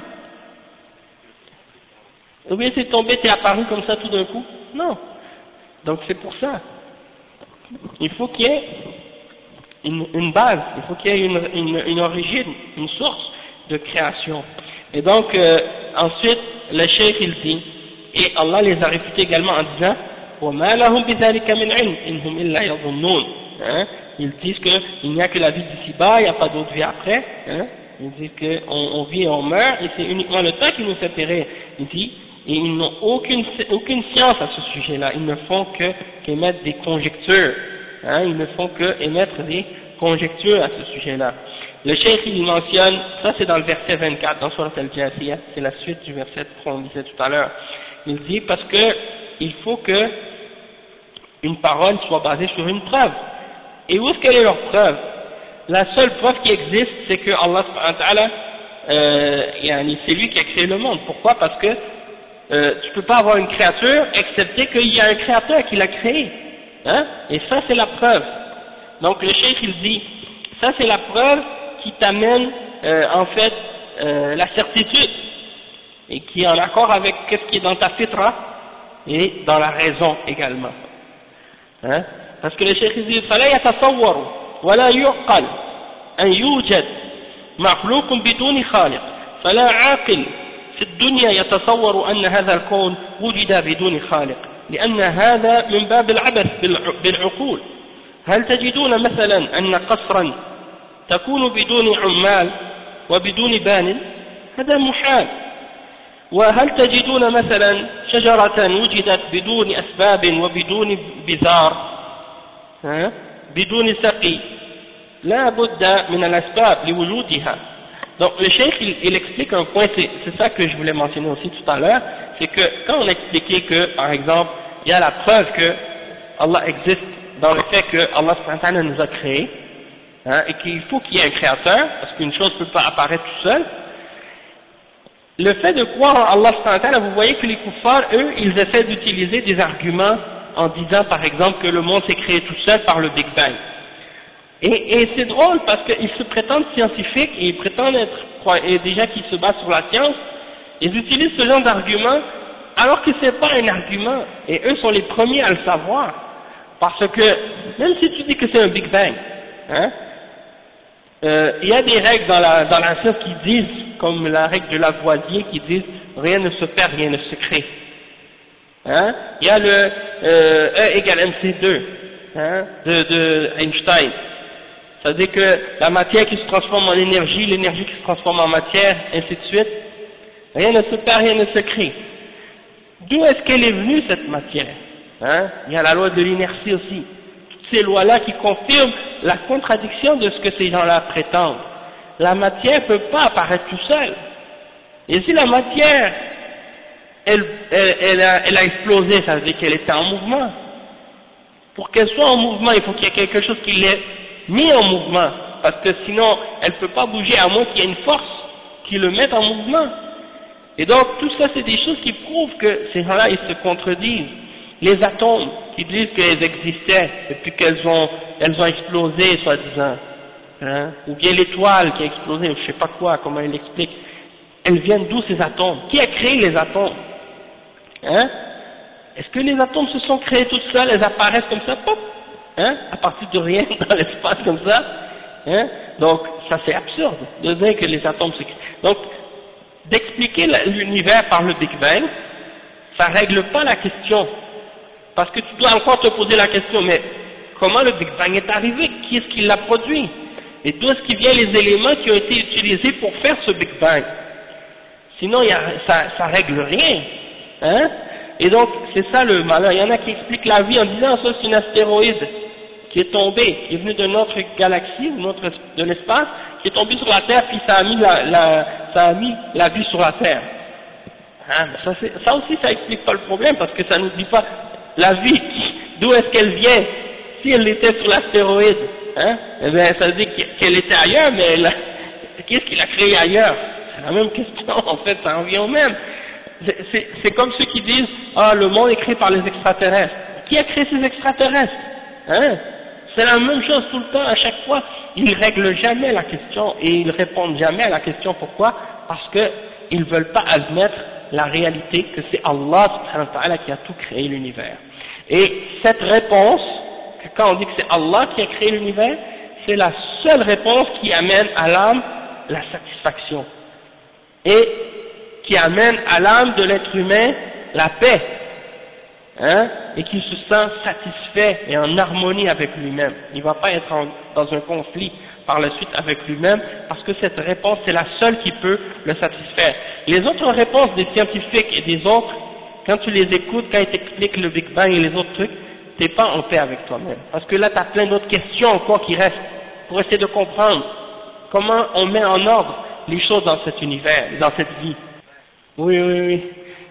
Ou bien c'est tombé, t'es apparu comme ça tout d'un coup? Non. Donc c'est pour ça. Il faut qu'il y ait une base, il faut qu'il y ait une origine, une source de création. Et donc ensuite le cheikh il dit, et Allah les a réfutés également en disant وَمَا لَهُمْ بِذَلِكَ مِنْ عِلْمٍ إِنْهُمْ إِلَّا يَظُنُّونَ, ils disent qu'il n'y a que la vie d'ici-bas, il n'y a pas d'autre vie après, ils disent qu'on vit et on meurt, et c'est uniquement le temps qui nous fait périr ici, et ils n'ont aucune science à ce sujet-là, ils ne font qu'émettre des conjectures, ils ne font qu'émettre des conjectures à ce sujet-là. Le cheikh il mentionne, ça c'est dans le verset 24, dans Surat al-Jathiyah, c'est la suite du verset qu'on disait tout à l'heure. Il dit parce que il faut que une parole soit basée sur une preuve. Et où est-ce qu'elle est leur preuve? La seule preuve qui existe, c'est que Allah subhanahu wa ta'ala, c'est lui qui a créé le monde. Pourquoi? Parce que tu peux pas avoir une créature excepté qu'il y a un créateur qui l'a créé. Et ça c'est la preuve. Donc le cheikh il dit, ça c'est la preuve qui t'amène en fait la certitude et qui est en accord avec ce qui est dans ta fitra et dans la raison également. Parce que le cheikh dit فلا يتصور ولا يعقل أن يوجد مخلوق بدون خالق فلا عاقل في الدنيا يتصور أن هذا الكون وجد بدون خالق لأن هذا من باب العبث بالعقول. هل تجدون مثلا أن قصرا تكون بدون عمال وبدون بان؟ هذا محال. وهل تجدون مثلا شجرة وجدت بدون أسباب وبدون بذار بدون سقي لا بد من الأسباب لوجودها. Donc le cheikh il explique un point, c'est ça que je voulais mentionner aussi tout à l'heure, c'est que quand on a expliqué que par exemple il y a la preuve que Allah existe dans le fait que Allah subhanahu wa ta'ala nous a créés, et qu'il faut qu'il y ait un créateur, parce qu'une chose ne peut pas apparaître tout seul. Le fait de croire en Allah subhanahu wa ta'ala, vous voyez que les kuffars, eux, ils essaient d'utiliser des arguments en disant par exemple que le monde s'est créé tout seul par le Big Bang. Et c'est drôle parce qu'ils se prétendent scientifiques et ils prétendent et déjà qu'ils se basent sur la science, ils utilisent ce genre d'argument alors que c'est pas un argument, et eux sont les premiers à le savoir, parce que même si tu dis que c'est un Big Bang, il y a des règles dans la science qui disent, comme la règle de Lavoisier, qui disent rien ne se perd, rien ne se crée. Il y a le E égale MC2 de Einstein. Ça veut dire que la matière qui se transforme en énergie, l'énergie qui se transforme en matière, ainsi de suite, rien ne se perd, rien ne se crée. D'où est-ce qu'elle est venue cette matière? Il y a la loi de l'inertie aussi. Toutes ces lois-là qui confirment la contradiction de ce que ces gens-là prétendent. La matière ne peut pas apparaître tout seul. Et si la matière, elle a explosé, ça veut dire qu'elle était en mouvement. Pour qu'elle soit en mouvement, il faut qu'il y ait quelque chose qui l'ait mis en mouvement. Parce que sinon, elle ne peut pas bouger à moins qu'il y ait une force qui le mette en mouvement. Et donc, tout ça, c'est des choses qui prouvent que ces gens-là, ils se contredisent. Les atomes, qui disent qu'elles existaient, et puis qu'elles ont explosé, soi-disant. Ou bien l'étoile qui a explosé, je sais pas quoi, comment il explique. elles viennent d'où ces atomes? Qui a créé les atomes? Hein? Est-ce que les atomes se sont créés toutes seules, elles apparaissent comme ça, pop, hein, à partir de rien dans l'espace comme ça, hein? Donc ça c'est absurde de dire que les atomes se créent. Donc d'expliquer l'univers par le Big Bang, ça règle pas la question, parce que tu dois encore te poser la question, mais comment le Big Bang est arrivé? Qui est-ce qui l'a produit? Et d'où est-ce qu'il vient les éléments qui ont été utilisés pour faire ce Big Bang? Sinon ça règle rien, hein? Et donc, c'est ça le malheur. Il y en a qui expliquent la vie en disant ça c'est une astéroïde qui est tombé, qui est venu de notre galaxie, de l'espace, qui est tombé sur la Terre, puis ça a mis la vie sur la Terre. Hein, ça aussi, ça explique pas le problème, parce que ça nous dit pas la vie, d'où est-ce qu'elle vient, si elle était sur l'astéroïde, hein, eh bien, ça dit qu'elle était ailleurs, mais qu'est-ce qu'il a créé ailleurs? C'est la même question, en fait, ça revient au même. C'est comme ceux qui disent, ah, le monde est créé par les extraterrestres. Qui a créé ces extraterrestres? Hein? C'est la même chose tout le temps, à chaque fois. Ils règlent jamais la question et ils répondent jamais à la question. Pourquoi? Parce qu'ils ne veulent pas admettre la réalité que c'est Allah subhanahu wa ta'ala qui a tout créé l'univers. Et cette réponse, quand on dit que c'est Allah qui a créé l'univers, c'est la seule réponse qui amène à l'âme la satisfaction. Et qui amène à l'âme de l'être humain la paix, hein, et qui se sent satisfait et en harmonie avec lui-même. Il ne va pas être dans un conflit par la suite avec lui-même, parce que cette réponse c'est la seule qui peut le satisfaire. Les autres réponses des scientifiques et des autres, quand tu les écoutes, quand ils t'expliquent le Big Bang et les autres trucs, t'es pas en paix avec toi-même. Parce que là tu as plein d'autres questions encore qui restent, pour essayer de comprendre comment on met en ordre les choses dans cet univers, dans cette vie. Oui.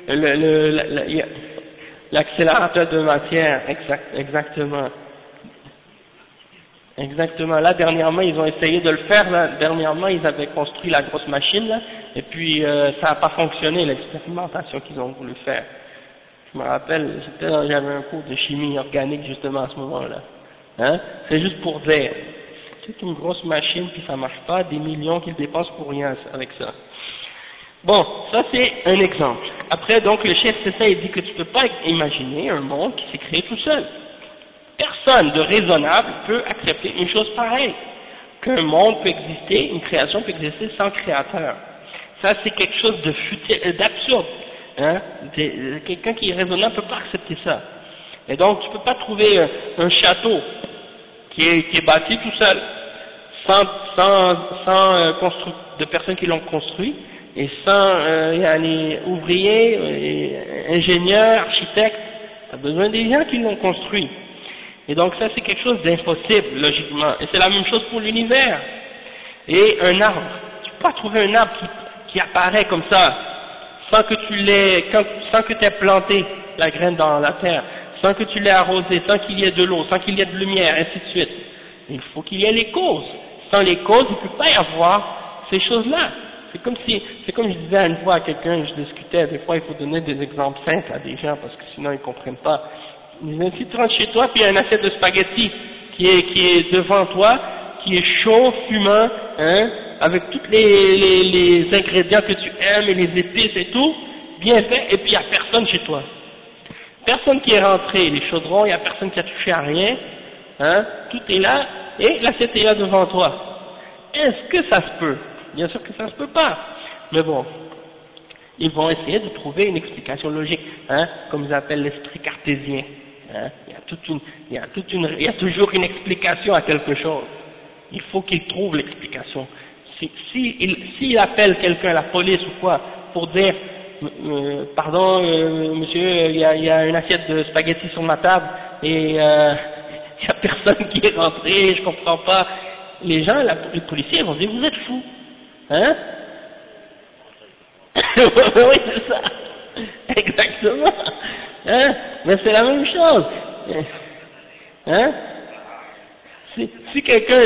L'accélérateur de matière, exactement. Exactement. Là, dernièrement, ils ont essayé de le faire. Là. Dernièrement, ils avaient construit la grosse machine, là, et puis ça n'a pas fonctionné, l'expérimentation qu'ils ont voulu faire. Je me rappelle, j'avais un cours de chimie organique justement à ce moment-là. Hein? C'est juste pour dire. C'est une grosse machine, puis ça marche pas, des millions qu'ils dépensent pour rien avec ça. Bon, ça c'est un exemple. Après, donc, le chef c'est ça, il dit que tu peux pas imaginer un monde qui s'est créé tout seul. Personne de raisonnable peut accepter une chose pareille. Qu'un monde peut exister, une création peut exister sans créateur. Ça c'est quelque chose d'absurde. Hein? Quelqu'un qui est raisonnable ne peut pas accepter ça. Et donc, tu peux pas trouver un château qui est bâti tout seul, sans de personnes qui l'ont construit, et sans ouvriers, ingénieurs, architectes, tu as besoin des gens qui l'ont construit. Et donc ça c'est quelque chose d'impossible, logiquement. Et c'est la même chose pour l'univers. Et un arbre, tu peux pas trouver un arbre qui apparaît comme ça, sans que tu aies planté la graine dans la terre, sans que tu l'aies arrosé, sans qu'il y ait de l'eau, sans qu'il y ait de lumière, ainsi de suite. Il faut qu'il y ait les causes. Sans les causes, il ne peut pas y avoir ces choses-là. C'est comme je disais une fois à quelqu'un, je discutais, des fois il faut donner des exemples simples à des gens parce que sinon ils ne comprennent pas. Il disait, si tu rentres chez toi, puis il y a une assiette de spaghettis qui est devant toi, qui est chaud, fumant, hein, avec tous les ingrédients que tu aimes et les épices et tout, bien fait, et puis il n'y a personne chez toi. Personne qui est rentré, les chaudrons, il n'y a personne qui a touché à rien, hein, tout est là, et l'assiette est là devant toi. Est-ce que ça se peut? Bien sûr que ça se peut pas. Mais bon, ils vont essayer de trouver une explication logique, hein, comme ils appellent l'esprit cartésien. Hein. Il y a toujours une explication à quelque chose. Il faut qu'ils trouvent l'explication. S'il appelle quelqu'un, la police ou quoi, pour dire pardon, monsieur, il y a une assiette de spaghettis sur ma table et il y a personne qui est rentré, je comprends pas. Les gens, les policiers vont dire vous êtes fous, hein? Oui, c'est ça, exactement, hein? Mais c'est la même chose, hein? Si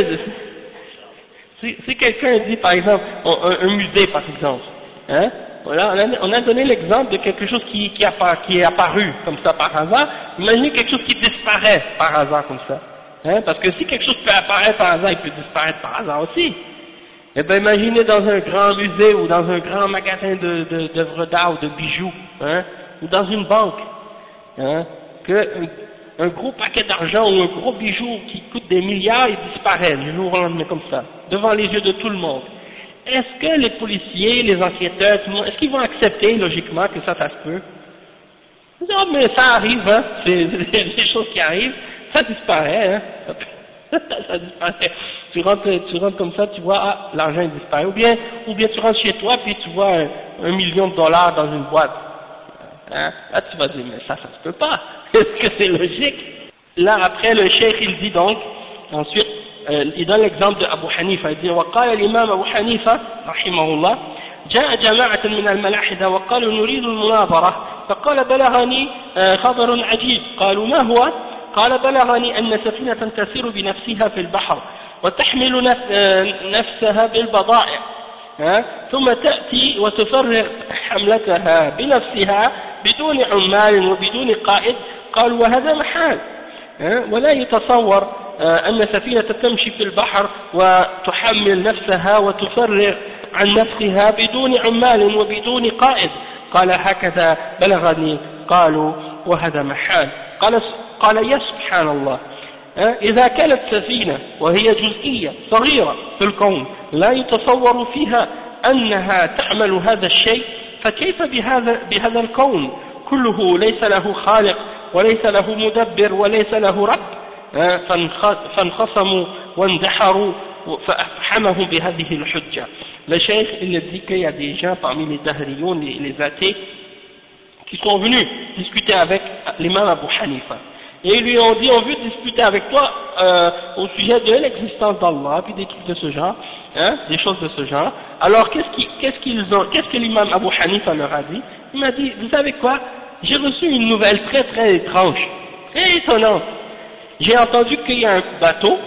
quelqu'un dit par exemple un musée par exemple, hein? Voilà, on a donné l'exemple de quelque chose qui est apparu comme ça par hasard. Imaginez quelque chose qui disparaît par hasard comme ça, hein? Parce que si quelque chose peut apparaître par hasard, il peut disparaître par hasard aussi. Eh bien, imaginez dans un grand musée ou dans un grand magasin d'œuvres d'art ou de bijoux, hein, ou dans une banque, hein, un gros paquet d'argent ou un gros bijou qui coûte des milliards, il disparaît du jour au lendemain comme ça, devant les yeux de tout le monde. Est-ce que les policiers, les enquêteurs, tout le monde, est-ce qu'ils vont accepter logiquement que ça se peut? Non, mais ça arrive, hein, c'est des choses qui arrivent, ça disparaît, hein. Ça disparaît. Tu rentres comme ça, tu vois, ah, l'argent il disparaît. Ou bien tu rentres chez toi, puis tu vois $1 million dans une boîte. Hein? Là, tu vas dire, mais ça se peut pas. Est-ce que c'est logique? Là, après, le cheikh, il dit donc, ensuite, il donne l'exemple de Abu Hanifa. Il dit, وقال الإمام أبو حنيفة رحمه الله جاء جماعة من الملاحدة وقالوا نريد المناظرة فقال بلغني خبر عجيب قالوا ما هو؟ قال بلغني أن سفينة تسير بنفسها في البحر وتحمل نفسها بالبضائع ثم تأتي وتفرغ حملتها بنفسها بدون عمال وبدون قائد قالوا وهذا محال ولا يتصور أن سفينة تمشي في البحر وتحمل نفسها وتفرغ عن نفسها بدون عمال وبدون قائد قال هكذا بلغني قالوا وهذا محال قال يا سبحان الله إذا كانت سفينة وهي جزئية صغيرة في الكون لا يتصور فيها أنها تعمل هذا الشيء فكيف بهذا الكون كله ليس له خالق وليس له مدبر وليس له رب فانخصموا واندحروا فأفحمهم بهذه الحجة. Le cheikh il dit qu'il y a des gens parmi les dahriyoun, les athées, qui sont venus discuter avec l'imam Abu Hanifa. Et ils lui ont dit, on veut discuter avec toi au sujet de l'existence d'Allah, puis des trucs de ce genre, hein, des choses de ce genre. Alors qu'est-ce que l'imam Abu Hanifa leur a dit? Il m'a dit, vous savez quoi? J'ai reçu une nouvelle très très étrange, très étonnante. J'ai entendu qu'il y a un bateau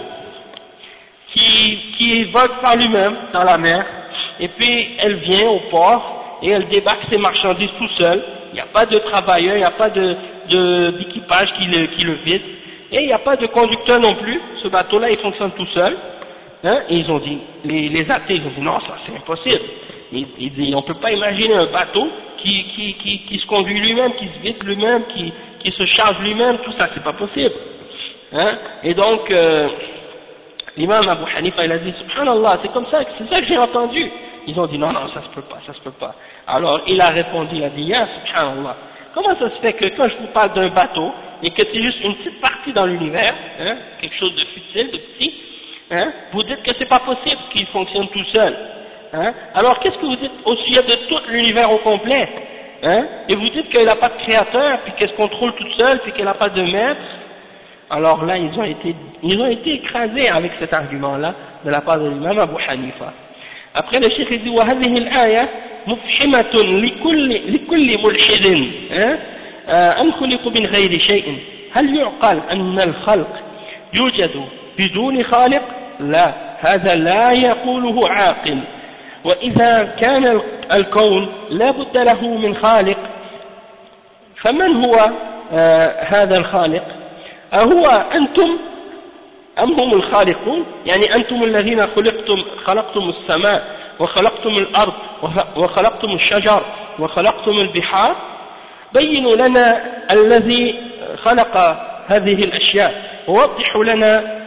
qui vogue par lui-même dans la mer, et puis elle vient au port et elle débarque ses marchandises tout seul. Il n'y a pas de travailleur, il n'y a pas d'équipage qui le vide, et il n'y a pas de conducteur non plus. Ce bateau-là, il fonctionne tout seul. Hein, et ils ont dit, les athées, ils ont dit non, ça c'est impossible. Ils disent, on ne peut pas imaginer un bateau qui se conduit lui-même, qui se vide lui-même, qui se charge lui-même, tout ça, c'est pas possible. Hein, et donc, l'imam Abu Hanifa, il a dit, subhanallah, c'est ça que j'ai entendu. Ils ont dit non, ça se peut pas. Alors il a répondu, il a dit, ya subhanallah, comment ça se fait que quand je vous parle d'un bateau, et que c'est juste une petite partie dans l'univers, hein, quelque chose de futile, de petit, hein, vous dites que c'est pas possible qu'il fonctionne tout seul. Hein, alors qu'est-ce que vous dites au sujet de tout l'univers au complet, hein, et vous dites qu'elle n'a pas de créateur, puis qu'elle se contrôle toute seule, puis qu'elle n'a pas de maître. Alors là, ils ont été écrasés avec cet argument-là de la part de l'imam Abu Hanifa. Après le cheikh dit وهذه الآية مفحمة لكل ملحد أم خلق من غير شيء هل يعقل أن الخلق يوجد بدون خالق لا هذا لا يقوله عاقل وإذا كان الكون لا بد له من خالق فمن هو هذا الخالق أهو أنتم أم هم الخالقون يعني أنتم الذين خلقتم السماء وخلقتم الأرض وخلقتم الشجر وخلقتم البحار بينوا لنا الذي خلق هذه الأشياء ووضحوا لنا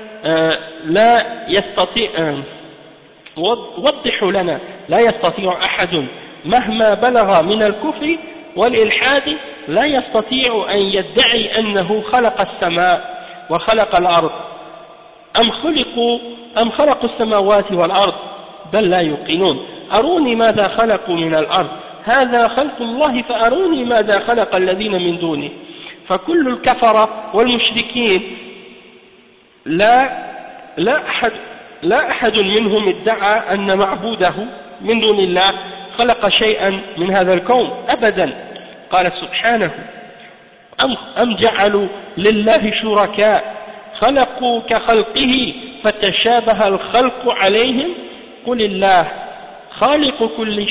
لا يستطيع أحد مهما بلغ من الكفر والإلحاد لا يستطيع أن يدعي أنه خلق السماء وخلق الأرض أم خلقوا السماوات والأرض بل لا يوقنون أروني ماذا خلقوا من الأرض هذا خلق الله فأروني ماذا خلق الذين من دونه فكل الكفرة والمشركين لا أحد منهم ادعى أن معبوده من دون الله خلق شيئا من هذا الكون أبدا قال سبحانه أم جعلوا لله شركاء خلقوا كخلقه فتشابه الخلق عليهم قل الله خالق كل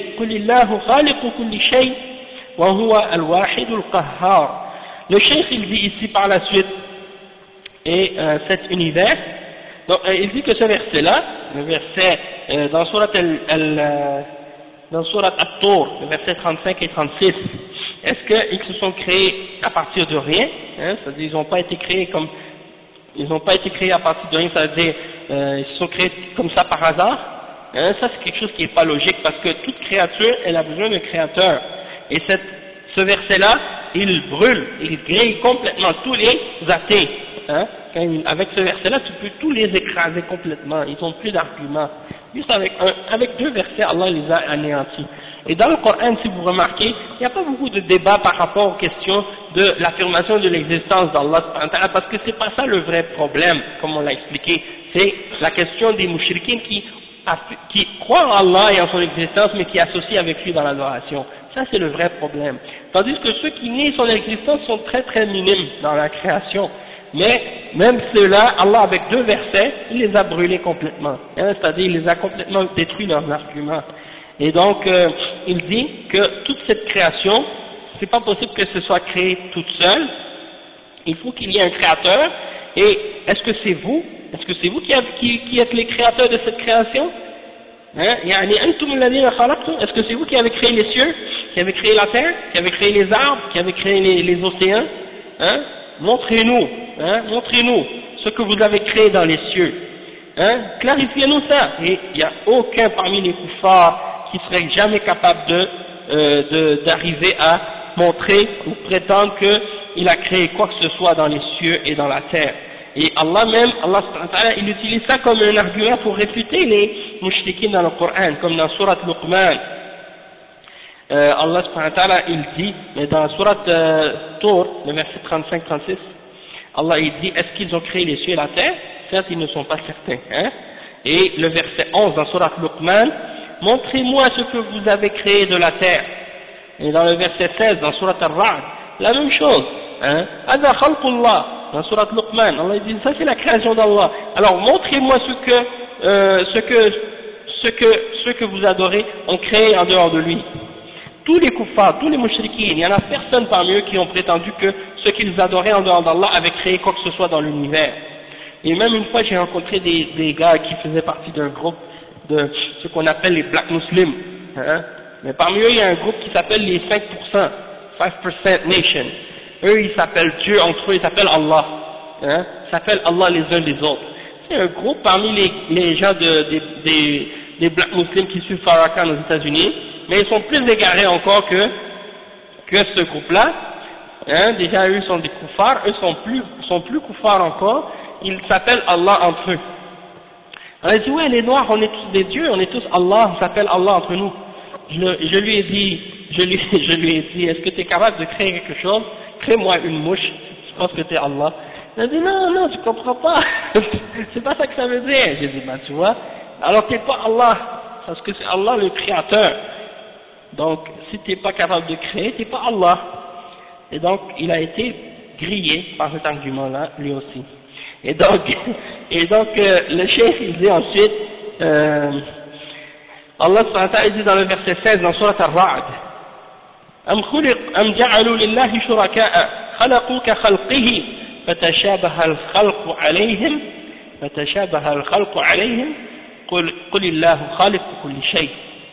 شيء وهو الواحد القهار. Le cheikh il dit ici par la suite et cet univers Donc, il dit que ce verset-là, le verset dans Surat At-Tur, le verset 35 et 36, est-ce qu'ils se sont créés à partir de rien, hein, c'est-à-dire ils n'ont pas été créés comme, ils n'ont pas été créés à partir de rien, c'est-à-dire ils se sont créés comme ça par hasard, hein, ça c'est quelque chose qui n'est pas logique parce que toute créature elle a besoin d'un créateur, et ce verset-là, il brûle, il grille complètement tous les athées, hein. Avec ce verset-là, tu peux tous les écraser complètement, ils n'ont plus d'arguments. Juste avec deux versets, Allah les a anéantis. Et dans le Coran, si vous remarquez, il n'y a pas beaucoup de débats par rapport aux questions de l'affirmation de l'existence d'Allah, parce que c'est pas ça le vrai problème, comme on l'a expliqué. C'est la question des mouchriquins qui croient en Allah et en son existence, mais qui associent avec lui dans l'adoration. Ça, c'est le vrai problème. Tandis que ceux qui nient son existence sont très très minimes dans la création. Mais même ceux-là, Allah avec deux versets, il les a brûlés complètement. Hein, c'est-à-dire, il les a complètement détruits leurs arguments. Et donc, il dit que toute cette création, c'est pas possible que ce soit créé toute seule. Il faut qu'il y ait un créateur. Et est-ce que c'est vous qui êtes les créateurs de cette création? Hein? Est-ce que c'est vous qui avez créé les cieux, qui avez créé la terre, qui avez créé les arbres, qui avez créé les océans? Hein? Montrez-nous ce que vous avez créé dans les cieux. Hein? Clarifiez-nous ça. Et il n'y a aucun parmi les kuffars qui serait jamais capable d'arriver à montrer ou prétendre qu'il a créé quoi que ce soit dans les cieux et dans la terre. Et Allah même, il utilise ça comme un argument pour réfuter les mouchriquins dans le Coran, comme dans Surat Luqman. Allah subhanahu wa ta'ala, il dit, mais dans Surat Tur, le verset 35-36, Allah il dit, est-ce qu'ils ont créé les cieux et la terre? Certes, ils ne sont pas certains. Hein? Et le verset 11 dans Surat Luqman, montrez-moi ce que vous avez créé de la terre. Et dans le verset 16 dans Surat Ar-Ra'd, la même chose. Hein? Hadha khalqullah, dans Surat Luqman, Allah dit, ça c'est la création d'Allah. Alors montrez-moi ce que vous adorez ont créé en dehors de lui. Tous les kuffars, tous les mouchriquins, il n'y en a personne parmi eux qui ont prétendu que ce qu'ils adoraient en dehors d'Allah avaient créé quoi que ce soit dans l'univers. Et même une fois, j'ai rencontré des gars qui faisaient partie d'un groupe de ce qu'on appelle les Black Muslims. Hein. Mais parmi eux, il y a un groupe qui s'appelle les 5%, 5% Nation. Eux, ils s'appellent Dieu, entre eux, ils s'appellent Allah. Hein. Ils s'appellent Allah les uns des autres. C'est un groupe parmi les gens des Black Muslims qui suivent Farrakhan aux États-Unis. Mais ils sont plus égarés encore que ce groupe-là. Hein, déjà eux sont des kuffars, eux sont plus kuffars encore. Ils s'appellent Allah entre eux. Alors ils disent ouais, les noirs, on est tous des dieux, on est tous Allah, on s'appelle Allah entre nous. Je lui ai dit, est-ce que tu es capable de créer quelque chose? Crée-moi une mouche, je pense que tu es Allah. Il a dit non, tu comprends pas. C'est pas ça que ça veut dire. J'ai dit bah tu vois, alors t'es pas Allah, parce que c'est Allah le créateur. Donc, si tu n'es pas capable de créer, tu n'es pas Allah. Et donc, il a été grillé par cet argument-là, lui aussi. Et donc le cheikh, il dit ensuite, Allah subhanahu wa ta'ala dit dans le verset 16, dans Surat Ar-Ra'd, أم جعلوا لله شركاء خلقوا كخلقه فتشابه الخلق عليهم قل الله خالق كل شيء.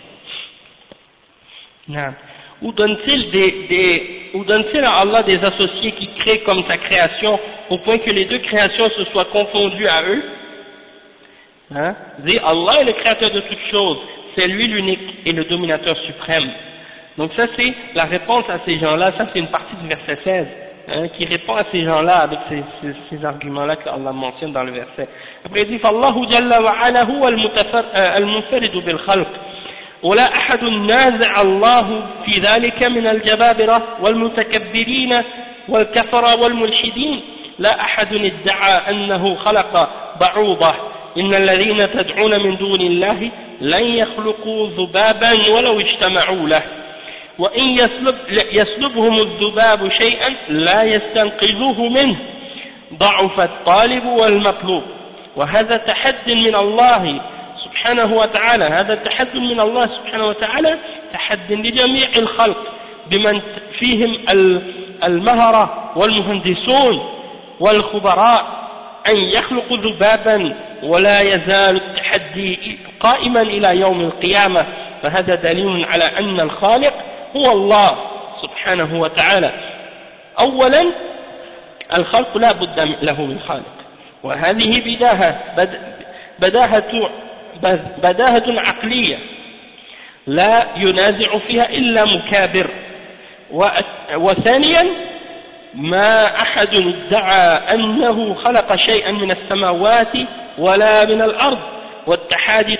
Ou donne-t-il à Allah des associés qui créent comme sa création au point que les deux créations se soient confondues à eux? Hein? Dit Allah est le créateur de toutes choses, c'est lui l'unique et le dominateur suprême. Donc ça c'est la réponse à ces gens-là, ça c'est une partie du verset 16 hein, qui répond à ces gens-là avec ces arguments-là que Allah mentionne dans le verset. Après il dit فالله جل وعلا هو المنفرد بالخلق ولا أحد نازع الله في ذلك من الجبابرة والمتكبرين والكفرة والملحدين لا أحد ادعى أنه خلق بعوضة إن الذين تدعون من دون الله لن يخلقوا ذبابا ولو اجتمعوا له وإن يسلبهم الذباب شيئا لا يستنقذوه منه ضعف الطالب والمطلوب وهذا تحد من الله سبحانه وتعالى هذا التحد من الله سبحانه وتعالى تحد لجميع الخلق بمن فيهم المهرة والمهندسون والخبراء أن يخلق ذبابا ولا يزال التحدي قائما إلى يوم القيامة، فهذا دليل على أن الخالق هو الله سبحانه وتعالى. أولا الخلق لا بد له من خالق، وهذه بداهة عقلية لا ينازع فيها إلا مكابر. وثانيا ما أحد ادعى أنه خلق شيئا من السماوات ولا من الأرض، والتحدي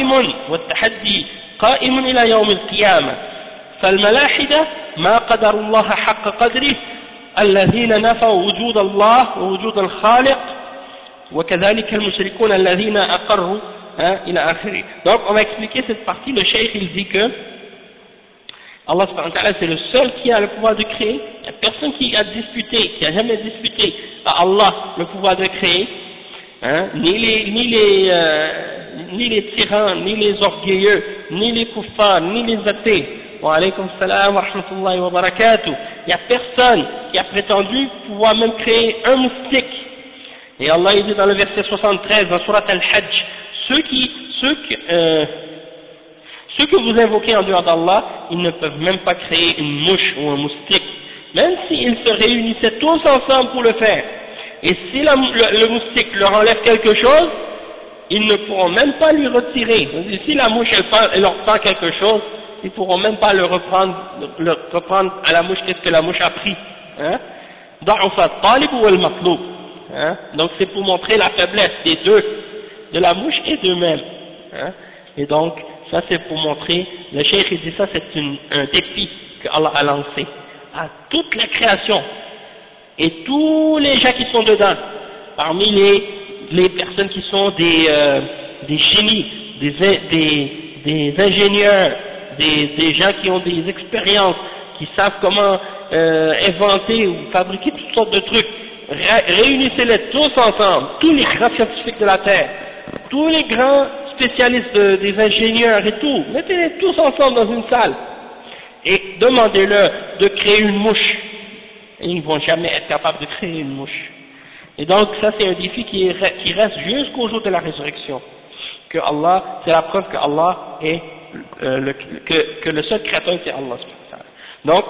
قائم إلى يوم القيامة. فالملاحدة ما قدر الله حق قدره، الذين نفوا وجود الله ووجود الخالق، وكذلك المشركون الذين أقروا إلى آخره. Donc on va expliquer cette partie. Le cheikh il dit que Allah subhanahu wa ta'ala c'est le seul qui a le pouvoir de créer. Il n'y a personne qui a disputé, qui a jamais disputé à Allah le pouvoir de créer, ni les tyrans, ni les orgueilleux, ni les kuffars, ni les athées. Wa alaykum salam wa rahmatullahi wa barakatuh. Il n'y a personne qui a prétendu pouvoir même créer un moustique. Et Allah il dit dans le verset 73 dans Surat Al-Hajj, ceux que vous invoquez en dehors d'Allah, ils ne peuvent même pas créer une mouche ou un moustique, même s'ils se réunissaient tous ensemble pour le faire. Et si le moustique leur enlève quelque chose, ils ne pourront même pas lui retirer. Si la mouche elle leur prend quelque chose, ils ne pourront même pas le reprendre à la mouche qu'est-ce que la mouche a pris. Donc c'est pour montrer la faiblesse des deux, de la mouche et d'eux-mêmes. Et donc ça c'est pour montrer, le cheikh il dit ça c'est un défi que Allah a lancé à toute la création et tous les gens qui sont dedans, parmi les personnes qui sont des génies, des ingénieurs, des gens qui ont des expériences, qui savent comment inventer ou fabriquer toutes sortes de trucs. Réunissez-les tous ensemble, tous les grands scientifiques de la Terre, tous les grands spécialistes des ingénieurs et tout, mettez-les tous ensemble dans une salle et demandez-leur de créer une mouche. Et ils ne vont jamais être capables de créer une mouche. Et donc ça c'est un défi qui reste jusqu'au jour de la résurrection. Que Allah, c'est la preuve que Allah est que le seul créateur c'est Allah. Donc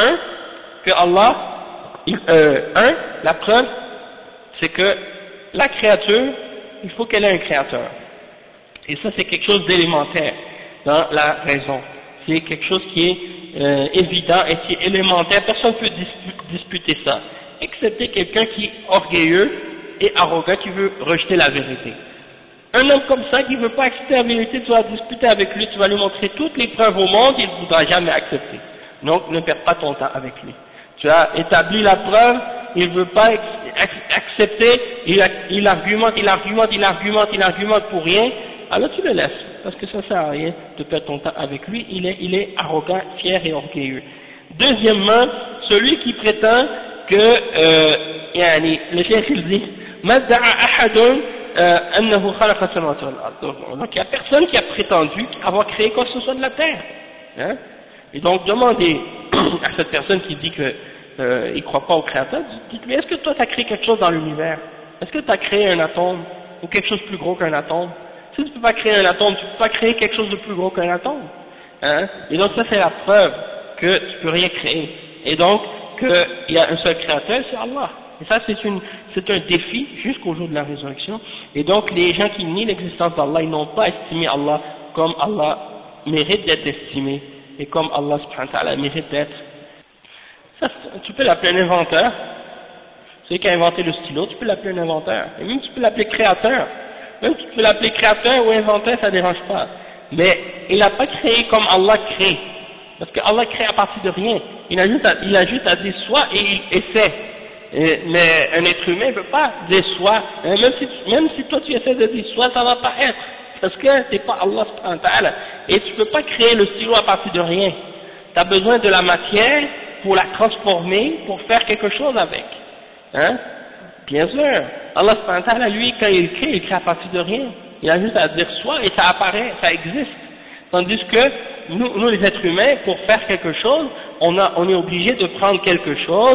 la preuve c'est que la créature, il faut qu'elle ait un créateur. Et ça c'est quelque chose d'élémentaire dans la raison. C'est quelque chose qui est évident et qui est élémentaire, personne ne peut disputer ça, excepté quelqu'un qui est orgueilleux et arrogant, qui veut rejeter la vérité. Un homme comme ça qui ne veut pas accepter la vérité, tu vas discuter avec lui, tu vas lui montrer toutes les preuves au monde, il ne voudra jamais accepter. Donc ne perds pas ton temps avec lui. Tu as établi la preuve, il ne veut pas accepter, il argumente pour rien, alors tu le laisses, parce que ça ne sert à rien de perdre ton temps avec lui, il est arrogant, fier et orgueilleux. Deuxièmement, celui qui prétend que, le cheikh il dit, donc il n'y a personne qui a prétendu avoir créé quoi que ce soit de la terre. Et donc demandez à cette personne qui dit que il ne croit pas au créateur, dites-lui, est-ce que toi tu as créé quelque chose dans l'univers? Est-ce que tu as créé un atome ou quelque chose de plus gros qu'un atome? Si tu ne peux pas créer un atome, tu ne peux pas créer quelque chose de plus gros qu'un atome. Et donc ça c'est la preuve que tu ne peux rien créer. Et donc qu'il y a un seul créateur, c'est Allah. Et ça c'est un défi jusqu'au jour de la résurrection. Et donc les gens qui nient l'existence d'Allah, ils n'ont pas estimé Allah comme Allah mérite d'être estimé et comme Allah subhanahu wa ta'ala mérite d'être. Ça, tu peux l'appeler un inventeur. Celui qui a inventé le stylo, tu peux l'appeler un inventeur. Et même tu peux l'appeler créateur. Même tu peux l'appeler créateur ou inventeur, ça ne dérange pas. Mais il n'a pas créé comme Allah crée. Parce que Allah crée à partir de rien. Il a juste à dire soit et il essaie. Mais un être humain ne peut pas dire soit. Même si toi tu essaies de dire soit, ça ne va pas être. Parce que c'est pas Allah subhanahu wa ta'ala. Et tu ne peux pas créer le stylo à partir de rien. Tu as besoin de la matière pour la transformer, pour faire quelque chose avec. Bien sûr. Allah subhanahu wa ta'ala, lui, quand il crée à partir de rien. Il a juste à dire soit et ça apparaît, ça existe. Tandis que nous les êtres humains, pour faire quelque chose, on est obligé de prendre quelque chose,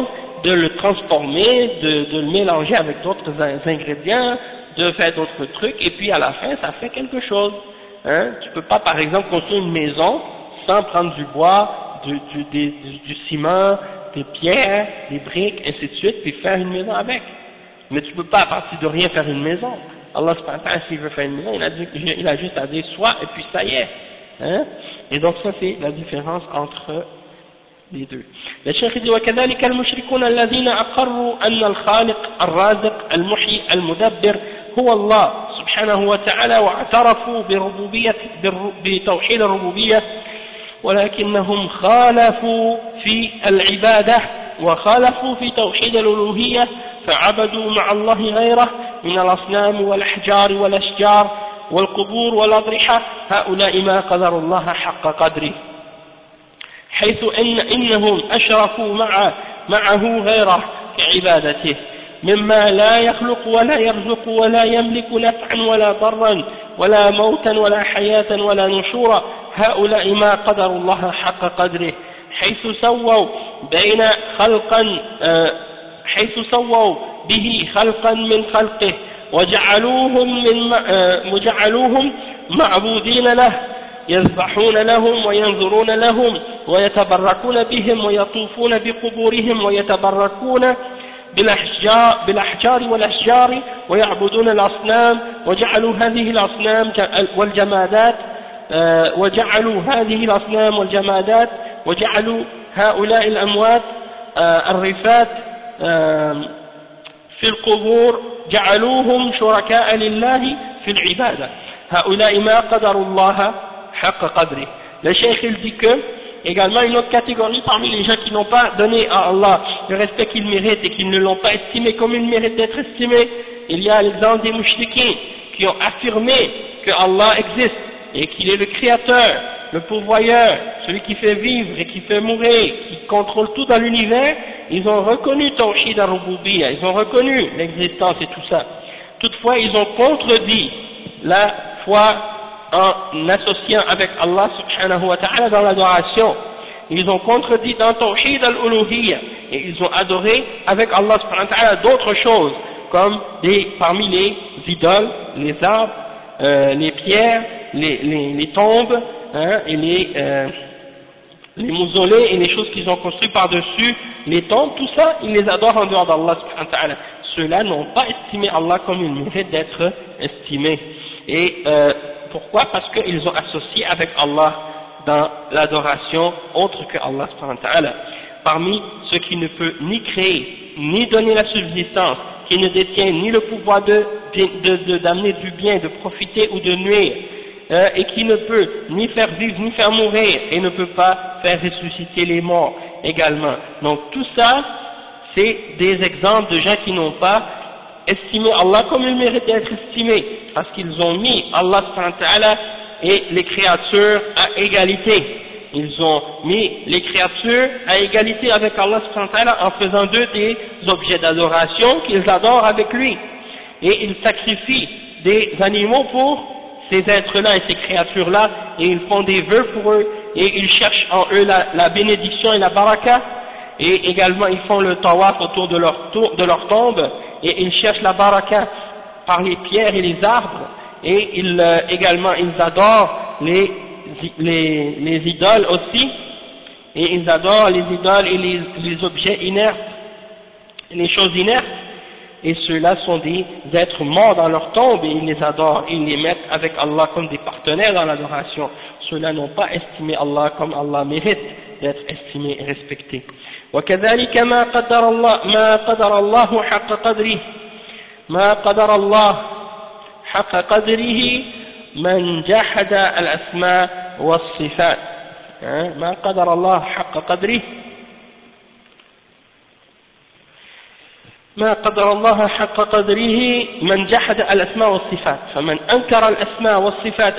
de le transformer, de le mélanger avec d'autres ingrédients, de faire d'autres trucs, et puis à la fin, ça fait quelque chose. Hein? Tu peux pas, par exemple, construire une maison sans prendre du bois, du ciment, des pierres, des briques, ainsi de suite, puis faire une maison avec. Mais tu peux pas, à partir de rien, faire une maison. Allah subhanahu wa ta'ala, s'il veut faire une maison, il a juste à dire soit, et puis ça y est. Hein? Et donc ça, c'est la différence entre les deux. Le cheikh dit وكذلك المشركون الذين أقروا أن الخالق الرازق المحيي المدبر هو الله سبحانه وتعالى واعترفوا بتوحيد الربوبية ولكنهم خالفوا في العبادة وخالفوا في توحيد الألوهية فعبدوا مع الله غيره من الأصنام والأحجار والأشجار والقبور والأضرحة هؤلاء ما قدروا الله حق قدره حيث إنهم أشركوا معه غيره في عبادته مما لا يخلق ولا يرزق ولا يملك نفعا ولا ضرا ولا موتا ولا حياة ولا نشورا هؤلاء ما قدروا الله حق قدره حيث سووا به خلقا من خلقه وجعلوهم معبودين له يذبحون لهم وينظرون لهم ويتبركون بهم ويطوفون بقبورهم ويتبركون بالأحجار والأشجار ويعبدون الأصنام وجعلوا هذه الأصنام والجمادات وجعلوا هؤلاء الأموات الرفات في القبور جعلوهم شركاء لله في العبادة هؤلاء ما قدروا الله حق قدره. Le cheikh il dit que également une autre catégorie parmi les gens qui n'ont pas donné à Allah le respect qu'il mérite et qui ne l'ont pas estimé comme il mérite d'être estimé, il y a l'exemple des mouchriquins qui ont affirmé que Allah existe et qu'il est le créateur, le pourvoyeur, celui qui fait vivre et qui fait mourir, qui contrôle tout dans l'univers. Ils ont reconnu Tawhid al-Rububiyyah, ils ont reconnu l'existence et tout ça. Toutefois, ils ont contredit la foi en associant avec Allah subhanahu wa ta'ala dans l'adoration. Ils ont contredit dans Tawhid al-Uluhiyyah et ils ont adoré avec Allah subhanahu wa ta'ala d'autres choses comme parmi les idoles, les arbres, les pierres, les tombes hein, et les mausolées et les choses qu'ils ont construites par-dessus les tombes, tout ça, ils les adorent en dehors d'Allah subhanahu wa ta'ala. Ceux-là n'ont pas estimé Allah comme il mérite d'être estimé. Et pourquoi? Parce qu'ils ont associé avec Allah dans l'adoration autre que Allah subhanahu wa ta'ala. Parmi ceux qui ne peut ni créer, ni donner la subsistance, qui ne détient ni le pouvoir d'amener du bien, de profiter ou de nuire, et qui ne peut ni faire vivre ni faire mourir, et ne peut pas faire ressusciter les morts également. Donc tout ça, c'est des exemples de gens qui n'ont pas estimé Allah comme il mérite d'être estimé, parce qu'ils ont mis Allah subhanahu wa ta'ala et les créatures à égalité. Ils ont mis les créatures à égalité avec Allah subhanahu wa ta'ala en faisant d'eux des objets d'adoration qu'ils adorent avec lui. Et ils sacrifient des animaux pour ces êtres-là et ces créatures-là, et ils font des vœux pour eux, et ils cherchent en eux la bénédiction et la baraka, et également ils font le tawaf autour de leur tombe, et ils cherchent la baraka par les pierres et les arbres, et également ils adorent les idoles aussi, et ils adorent les idoles et les objets inertes, les choses inertes, et ceux-là sont des êtres morts dans leur tombe, et ils les adorent, ils les mettent avec Allah comme des partenaires dans l'adoration. Ceux-là n'ont pas estimé Allah comme Allah mérite d'être estimé et respecté. وكذلك ما قدر الله حق قدره ما قدر الله حق قدره من جحد الأسماء والصفات ما قدر الله حق قدره ما قدر الله حق قدره من جحد الأسماء والصفات فمن أنكر الأسماء والصفات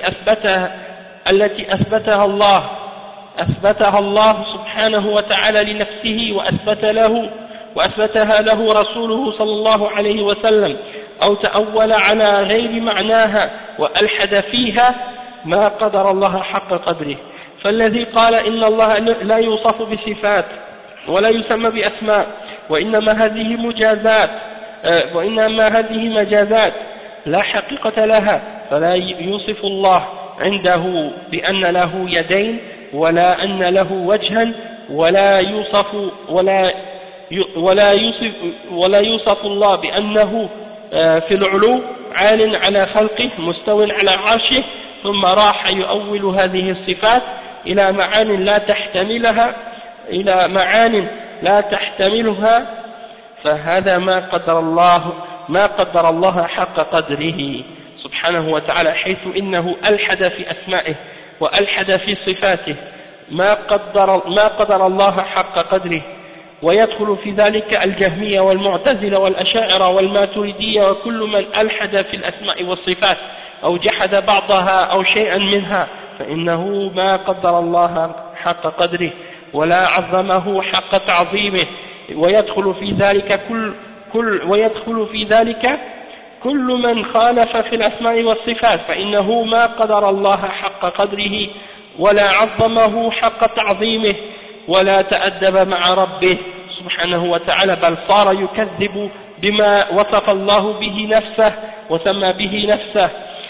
التي أثبتها الله سبحانه وتعالى لنفسه وأثبتها له رسوله صلى الله عليه وسلم أو تأول على غير معناها وألحد فيها ما قدر الله حق قدره فالذي قال إن الله لا يوصف بصفات ولا يسمى بأسماء وإنما هذه مجازات لا حقيقة لها، فلا يوصف الله عنده بأن له يدين ولا أن له وجها، ولا يوصف الله بأنه في العلو عال على خلقه مستو على عرشه، ثم راح يؤول هذه الصفات إلى معان لا تحتملها، فهذا ما قدر الله حق قدره سبحانه وتعالى، حيث إنه ألحد في أسمائه وألحد في صفاته ما قدر الله حق قدره. ويدخل في ذلك الجهمية والمعتزلة والأشاعرة والماتريدية وكل من ألحد في الأسماء والصفات أو جحد بعضها أو شيئا منها، فإنه ما قدر الله حق قدره ولا عظمه حق تعظيمه. ويدخل في ذلك كل من خالف في الأسماء والصفات، فإنه ما قدر الله حق قدره ولا عظمه حق تعظيمه ولا تأدب مع ربه سبحانه وتعالى، بل صار يكذب بما وصف الله به نفسه وسمى به نفسه،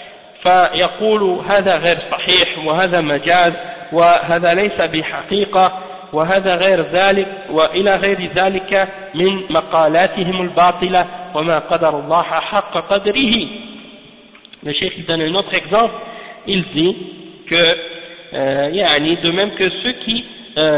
فيقول هذا غير صحيح وهذا مجاز وهذا ليس بحقيقة وهذا غير ذلك وإلى غير ذلك من مقالاتهم الباطلة وما قدر الله حق قدره. Le cheikh donne un autre exemple, il dit que de même que ceux qui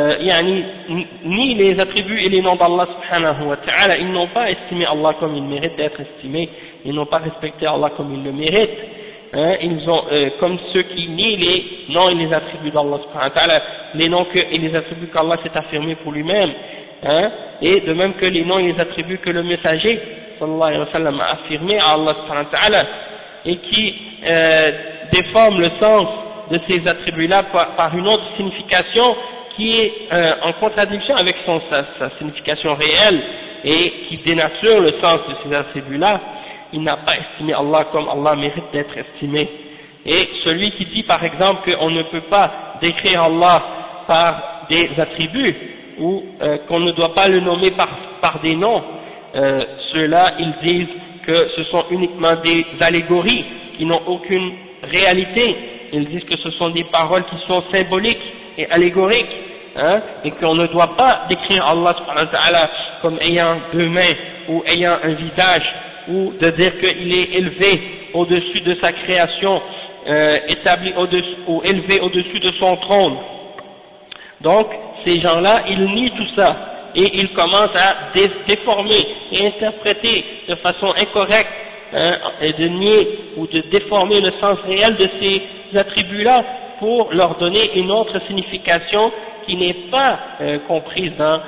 nient les attributs et les noms d'Allah subhanahu wa ta'ala, ils n'ont pas estimé Allah comme il mérite d'être estimé, ils n'ont pas respecté Allah comme il le mérite. Ils ont, comme ceux qui nient les noms et les attributs d'Allah subhanahu wa ta'ala, les noms et les attributs qu'Allah s'est affirmé pour lui-même, et de même que les noms et les attributs que le messager sallallahu alayhi wa sallam a affirmé à Allah subhanahu wa ta'ala, et qui déforment le sens de ces attributs-là par une autre signification qui est en contradiction avec sa signification réelle et qui dénature le sens de ces attributs-là, il n'a pas estimé Allah comme Allah mérite d'être estimé. Et celui qui dit par exemple qu'on ne peut pas décrire Allah par des attributs ou qu'on ne doit pas le nommer par des noms, ceux-là ils disent que ce sont uniquement des allégories qui n'ont aucune réalité. Ils disent que ce sont des paroles qui sont symboliques et allégoriques, et qu'on ne doit pas décrire Allah subhanahu wa ta'ala comme ayant deux mains ou ayant un visage, ou de dire qu'il est élevé au-dessus de sa création, établi au-dessus ou élevé au-dessus de son trône. Donc ces gens-là ils nient tout ça et ils commencent à déformer et interpréter de façon incorrecte et de nier ou de déformer le sens réel de ces attributs-là pour leur donner une autre signification qui n'est pas comprise dans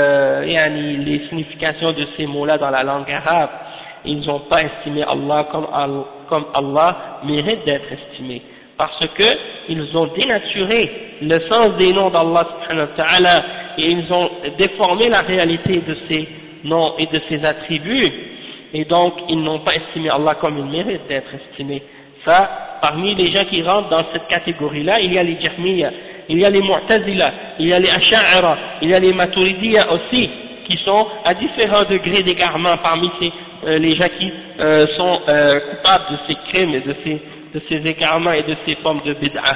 les significations de ces mots-là dans la langue arabe. Ils n'ont pas estimé Allah comme Allah mérite d'être estimé, parce que ils ont dénaturé le sens des noms d'Allah subhanahu wa ta'ala et ils ont déformé la réalité de ces noms et de ces attributs, et donc ils n'ont pas estimé Allah comme il mérite d'être estimé. Ça, parmi les gens qui rentrent dans cette catégorie-là, il y a les Jahmiya, il y a les Mu'tazila, il y a les Asha'ira, il y a les Maturidiya aussi, qui sont à différents degrés d'égarement parmi les gens qui sont coupables de ces crimes et de ces égarements et de ces formes de bid'ah.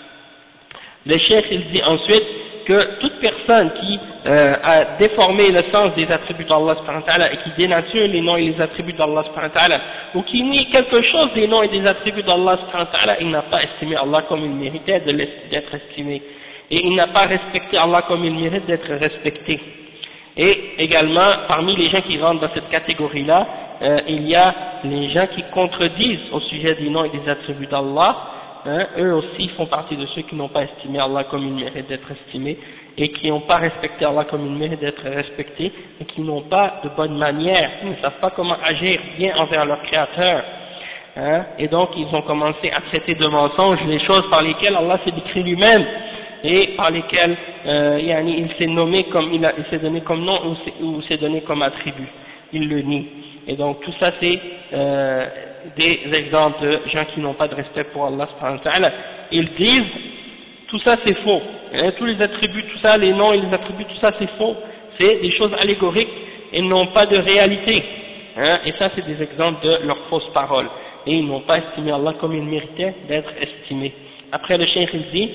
Le cheikh il dit ensuite que toute personne qui a déformé le sens des attributs d'Allah subhanahu wa ta'ala et qui dénature les noms et les attributs d'Allah subhanahu wa ta'ala, ou qui nie quelque chose des noms et des attributs d'Allah subhanahu wa ta'ala, il n'a pas estimé Allah comme il méritait d'être estimé, et il n'a pas respecté Allah comme il mérite d'être respecté. Et également, parmi les gens qui rentrent dans cette catégorie-là, il y a les gens qui contredisent au sujet des noms et des attributs d'Allah. Eux aussi font partie de ceux qui n'ont pas estimé Allah comme il mérite d'être estimé, et qui n'ont pas respecté Allah comme il mérite d'être respecté, et qui n'ont pas de bonne manière, ils ne savent pas comment agir bien envers leur Créateur. Et donc ils ont commencé à traiter de mensonges les choses par lesquelles Allah s'est décrit lui-même, et par lesquelles il s'est nommé comme il s'est donné comme nom ou s'est donné comme attribut. Il le nie. Et donc tout ça c'est des exemples de gens qui n'ont pas de respect pour Allah subhanahu wa ta'ala. Ils disent tout ça c'est faux, tous les attributs, tout ça, les noms et les attributs, tout ça c'est faux, c'est des choses allégoriques ils n'ont pas de réalité, hein, et ça c'est des exemples de leurs fausses paroles, et ils n'ont pas estimé Allah comme il méritait d'être estimé. Après le cheikh il dit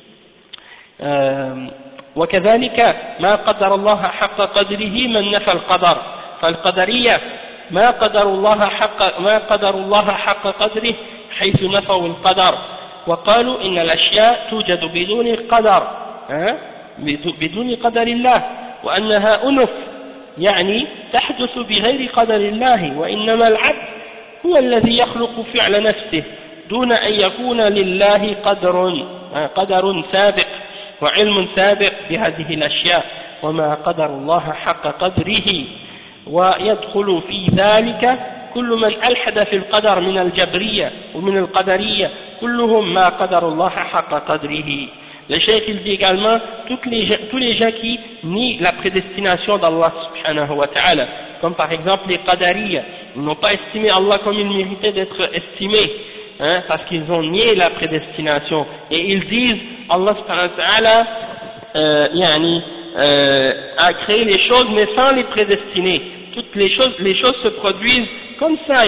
وكذلك ما قدر الله حق قدره من نفى القدر فالقدرية ما قدروا الله حق قدره حيث نفوا القدر وقالوا إن الأشياء توجد بدون القدر بدون قدر الله وأنها أنف يعني تحدث بغير قدر الله وإنما العبد هو الذي يخلق فعل نفسه دون أن يكون لله قدر سابق وعلم سابق بهذه الأشياء وما قدر الله حق قدره ويدخل في ذلك كل من ألحد في القدر من الجبرية ومن القدرية كلهم ما قدر الله حق قدره. Le cheikh il dit également tous les gens qui nient la prédestination d'Allah subhanahu wa ta'ala, comme par exemple les qadariya, ils n'ont pas estimé Allah comme il méritait d'être estimé, hein, parce qu'ils ont nié la prédestination, et ils disent Allah subhanahu wa ta'ala a créé les choses mais sans les prédestiner. Toutes les choses se produisent comme ça,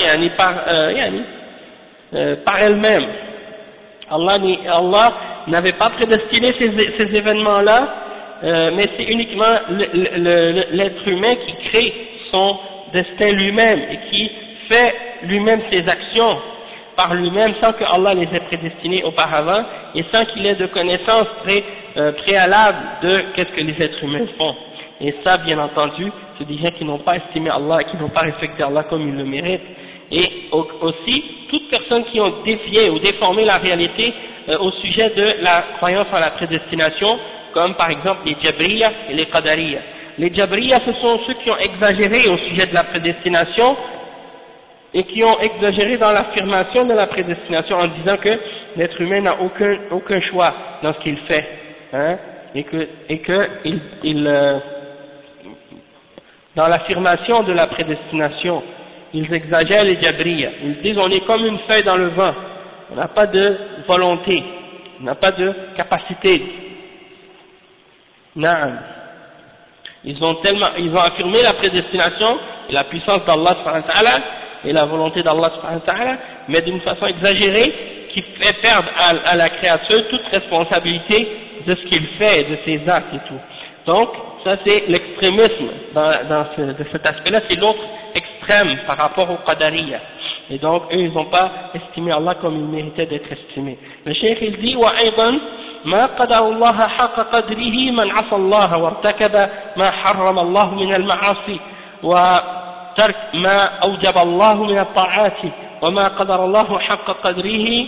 par elles-mêmes. Allah n'avait pas prédestiné ces événements-là, mais c'est uniquement l'être humain qui crée son destin lui-même et qui fait lui-même ses actions par lui-même sans que Allah les ait prédestinés auparavant et sans qu'il ait de connaissances préalables de qu'est-ce que les êtres humains font. Et ça, bien entendu, c'est des gens qui n'ont pas estimé Allah et qui n'ont pas respecté Allah comme il le mérite. Et aussi, toutes personnes qui ont défié ou déformé la réalité au sujet de la croyance en la prédestination, comme par exemple les Jabriya et les Qadariya. Les Jabriya, ce sont ceux qui ont exagéré au sujet de la prédestination et qui ont exagéré dans l'affirmation de la prédestination en disant que l'être humain n'a aucun choix dans ce qu'il fait, hein, et que dans l'affirmation de la prédestination, ils exagèrent les Jabriya. Ils disent on est comme une feuille dans le vent, on n'a pas de volonté, on n'a pas de capacité. Naam. Ils ont affirmé la prédestination et la puissance d'Allah subhanahu wa ta'ala et la volonté d'Allah subhanahu wa ta'ala, mais d'une façon exagérée qui fait perdre à la créature toute responsabilité de ce qu'il fait et de ses actes et tout. Donc, ça c'est l'extrémisme de cet aspect-là, c'est l'autre extrême par rapport au Qadariya. Et donc, eux, ils n'ont pas estimé Allah comme il méritait d'être estimé. Le cheikh, il dit, وَأَيْضًا ما قدر الله حق قدره من عصى الله وارتكب ما حرم الله من المعاصي وترك ما أوجب الله من الطاعات وما قدر الله حق قدره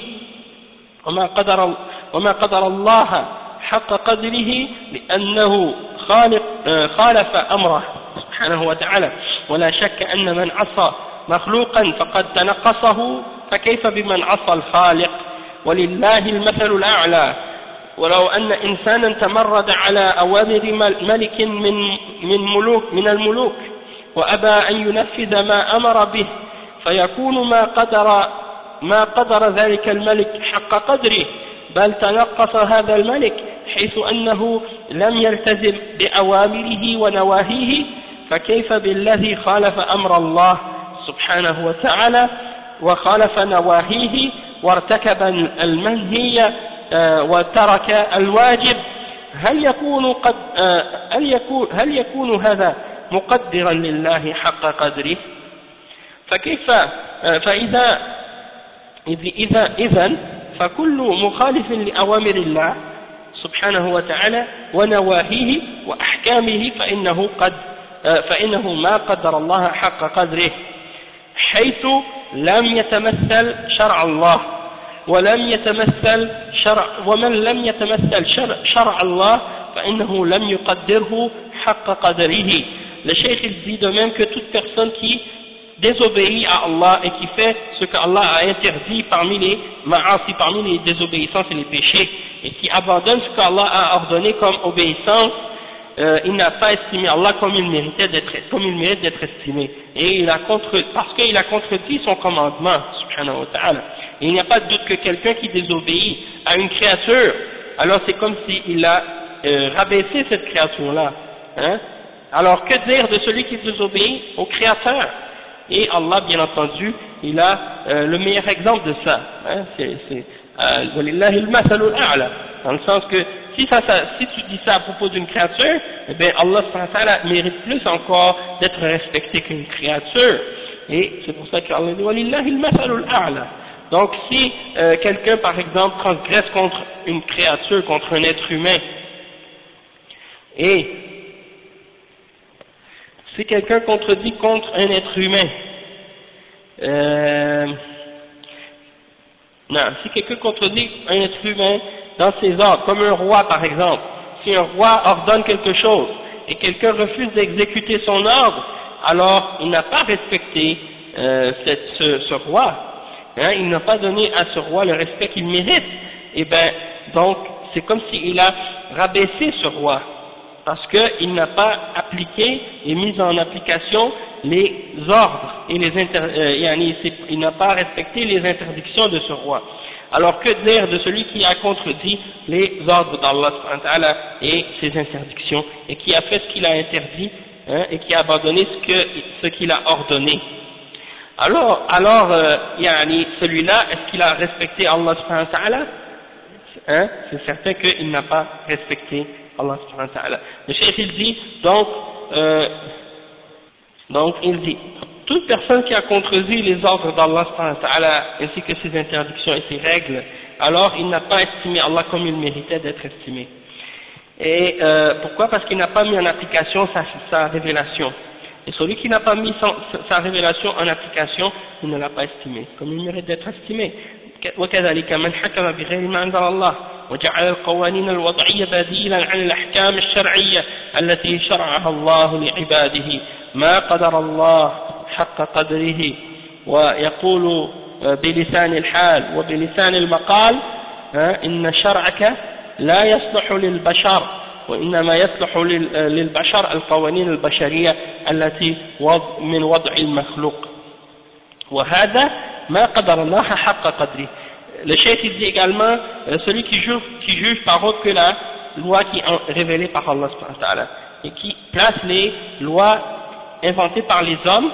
وما قدر الله حق قدره لأنه خالف أمره سبحانه وتعالى ولا شك أن من عصى مخلوقا فقد تنقصه فكيف بمن عصى الخالق ولله المثل الأعلى ولو أن إنسانا تمرد على أوامر ملك من الملوك وأبى أن ينفذ ما أمر به فيكون ما قدر ذلك الملك حق قدره بل تنقص هذا الملك حيث أنه لم يلتزم بأوامره ونواهيه فكيف بالذي خالف أمر الله سبحانه وتعالى وخالف نواهيه وارتكب المنهي وترك الواجب هل يكون هذا مقدرا لله حق قدره فكيف إذن فكل مخالف لأوامر الله سبحانه وتعالى ونواهيه وأحكامه فإنه ما قدر الله حق قدره حيث لم يتمثل شرع الله ومن لم يتمثل شرع الله فإنه لم يقدره حق قدره. Le cheikh il dit de même que toute personne qui désobéit à Allah et qui fait ce que Allah a interdit parmi les ma'asi, parmi les désobéissances et les péchés, et qui abandonne ce qu'Allah a ordonné comme obéissance, il n'a pas estimé Allah comme il mérite d'être estimé, et parce qu'il a contredit son commandement, subhanahu wa ta'ala. Et il n'y a pas de doute que quelqu'un qui désobéit à une créature, alors c'est comme s'il a rabaissé cette créature-là, hein, Alors que dire de celui qui désobéit au Créateur? Et Allah, bien entendu, il a le meilleur exemple de ça. Hein, walillahi al-mathalul a'la, dans le sens que si tu dis ça à propos d'une créature, eh bien Allah subhanahu wa ta'ala mérite plus encore d'être respecté qu'une créature. Et c'est pour ça qu'Allah dit walillahi al-mathalul a'la. Donc si quelqu'un par exemple transgresse contre une créature, contre un être humain, et si quelqu'un contredit contre un être humain, si quelqu'un contredit un être humain dans ses ordres, comme un roi par exemple, si un roi ordonne quelque chose et quelqu'un refuse d'exécuter son ordre, alors il n'a pas respecté ce roi, hein, il n'a pas donné à ce roi le respect qu'il mérite, et bien donc c'est comme s'il a rabaissé ce roi, parce qu'il n'a pas appliqué et mis en application les ordres et il n'a pas respecté les interdictions de ce roi. Alors que dire de celui qui a contredit les ordres d'Allah subhanahu wa ta'ala et ses interdictions, et qui a fait ce qu'il a interdit, hein, et qui a abandonné ce qu'il a ordonné? Alors celui-là, est-ce qu'il a respecté Allah subhanahu wa ta'ala? Hein, c'est certain qu'il n'a pas respecté Allah subhanahu wa ta'ala. Le cheikh il dit, donc il dit, toute personne qui a contredit les ordres d'Allah subhanahu wa ta'ala ainsi que ses interdictions et ses règles, alors il n'a pas estimé Allah comme il méritait d'être estimé. Et pourquoi? Parce qu'il n'a pas mis en application sa révélation. Et celui qui n'a pas mis sa révélation en application, il ne l'a pas estimé comme il mérite d'être estimé. وكذلك من حكم بغير ما أنزل الله وجعل القوانين الوضعية بديلا عن الأحكام الشرعية التي شرعها الله لعباده ما قدر الله حق قدره ويقول بلسان الحال وبلسان المقال إن شرعك لا يصلح للبشر وإنما يصلح للبشر القوانين البشرية التي من وضع المخلوق وهذا ما قدر الله حق قدره. Le cheikh dit également celui qui juge par autre que la loi qui est révélée par Allah subhanahu wa ta'ala et qui place les lois inventées par les hommes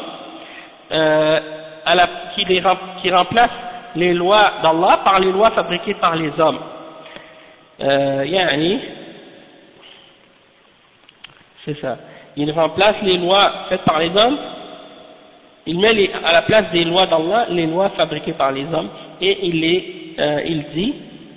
qui remplace les lois d'Allah par les lois fabriquées par les hommes. C'est ça. Il remplace les lois faites par les hommes, il met à la place des lois d'Allah les lois fabriquées par les hommes, et il dit,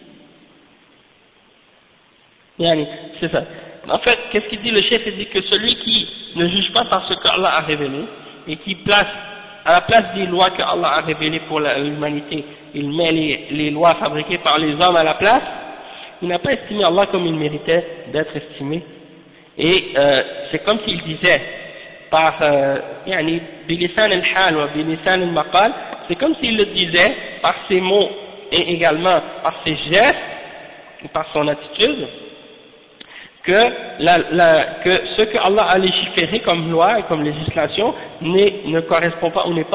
c'est ça. En fait, qu'est-ce qu'il dit le chef? Il dit que celui qui ne juge pas par ce qu'Allah a révélé, et qui place, à la place des lois que Allah a révélées pour l'humanité, il met les lois fabriquées par les hommes à la place, il n'a pas estimé Allah comme il méritait d'être estimé. Et c'est comme s'il disait, par bilisan al-hal wa bilisan al-maqal, c'est comme s'il le disait par ses mots et également par ses gestes et par son attitude que ce que Allah a légiféré comme loi et comme législation ne correspond pas ou n'est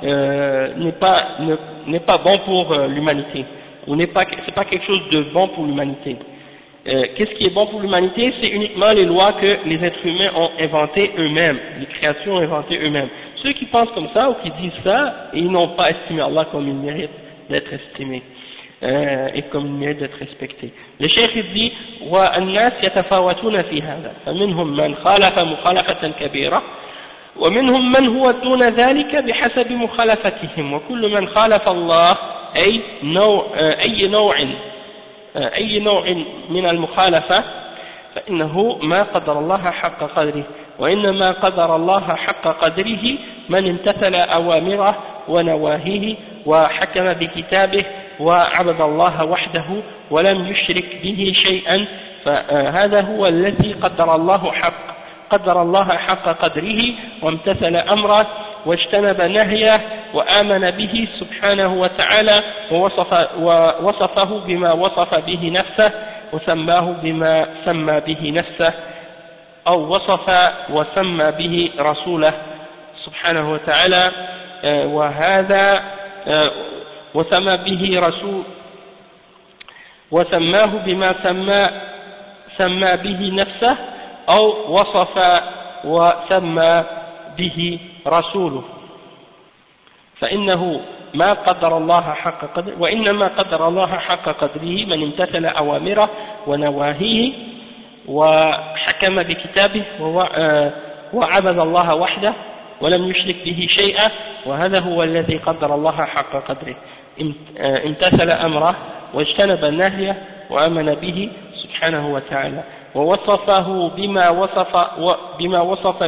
pas bon pour l'humanité, ou c'est pas quelque chose de bon pour l'humanité. Qu'est-ce qui est bon pour l'humanité? C'est uniquement les lois que les êtres humains ont inventées eux-mêmes, les créatures ont inventées eux-mêmes. Ceux qui pensent comme ça ou qui disent ça, ils n'ont pas estimé Allah comme il mérite d'être estimé et comme il mérite d'être respecté. Le cheikh dit وَالنَّاسِ يَتَفَاوَتُونَ فِي هَذَا فَمِنْهُمْ مَنْ خَالَفَ مُخَالَفَةً كَبِيرَةً ومنهم من هو دون ذلك بحسب مخالفتهم وكل من خالف الله أي نوع من المخالفة فإنه ما قدر الله حق قدره وإنما قدر الله حق قدره من امتثل أوامره ونواهيه وحكم بكتابه وعبد الله وحده ولم يشرك به شيئا فهذا هو الذي قدر الله حق قدره وامتثل أمره واجتنب نهيه وآمن به سبحانه وتعالى ووصفه بما وصف به نفسه وسماه بما سمى به نفسه أو وصف وسمى به رسوله سبحانه وتعالى وهذا وسمى به رسول وسماه بما سمى به نفسه أو وصف وسمى به رسوله فإنه ما قدر الله حق قدره وإنما قدر الله حق قدره من امتثل أوامره ونواهيه وحكم بكتابه وعبد الله وحده ولم يشرك به شيئا وهذا هو الذي قدر الله حق قدره امتثل أمره واجتنب النهي وآمن به سبحانه وتعالى ووصفه بما وصف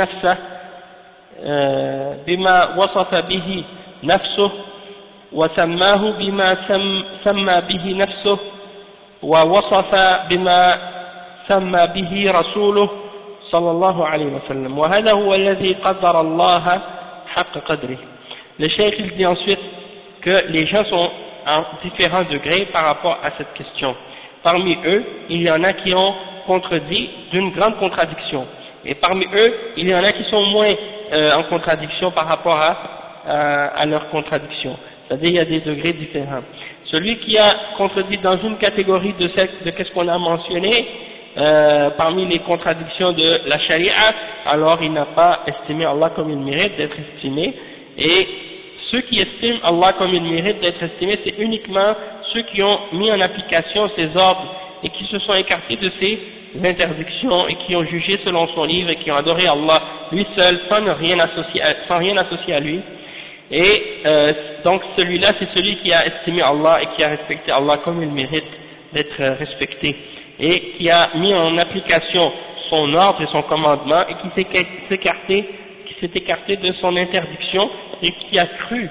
به نفسه وسماه بما سمى به نفسه ووصف بما سمى به رسوله صلى الله عليه وسلم وهذا هو الذي قدر الله حق قدره. Le cheikh il dit ensuite que les gens sont en différents degrés par rapport à cette question. Parmi eux, il y en a qui ont contredit d'une grande contradiction. Et parmi eux, il y en a qui sont moins en contradiction par rapport à leur contradiction. C'est-à-dire il y a des degrés différents. Celui qui a contredit dans une catégorie de qu'est-ce qu'on a mentionné, parmi les contradictions de la charia, alors il n'a pas estimé Allah comme il mérite d'être estimé. Et ceux qui estiment Allah comme il mérite d'être estimé, c'est uniquement ceux qui ont mis en application ses ordres et qui se sont écartés de ses interdictions et qui ont jugé selon son livre et qui ont adoré Allah lui seul sans rien associer à lui. Et donc celui-là c'est celui qui a estimé Allah et qui a respecté Allah comme il mérite d'être respecté et qui a mis en application son ordre et son commandement et qui s'est écarté de son interdiction et qui a cru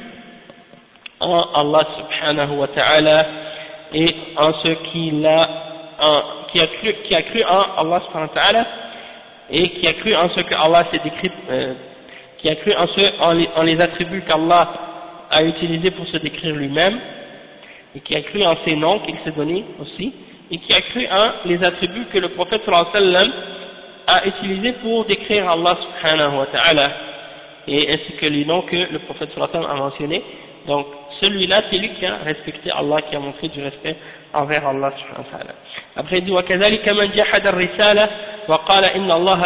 en Allah subhanahu wa ta'ala et en ce qu'il a qui a cru en Allah subhanahu wa ta'ala et qui a cru en ce que Allah s'est décrit qui a cru en les attributs qu'Allah a utilisés pour se décrire lui-même et qui a cru en ses noms qu'il s'est donnés aussi et qui a cru en les attributs que le prophète sallallahu alayhi wa sallam a utilisés pour décrire Allah subhanahu wa ta'ala et ainsi que les noms que le prophète sallallahu alayhi wa sallam a mentionnés. Donc celui-là c'est lui qui a respecté Allah, qui a montré du respect envers Allah subhanahu wa ta'ala. Après il dit وكذلك من جحد الرسالة وقال إن الله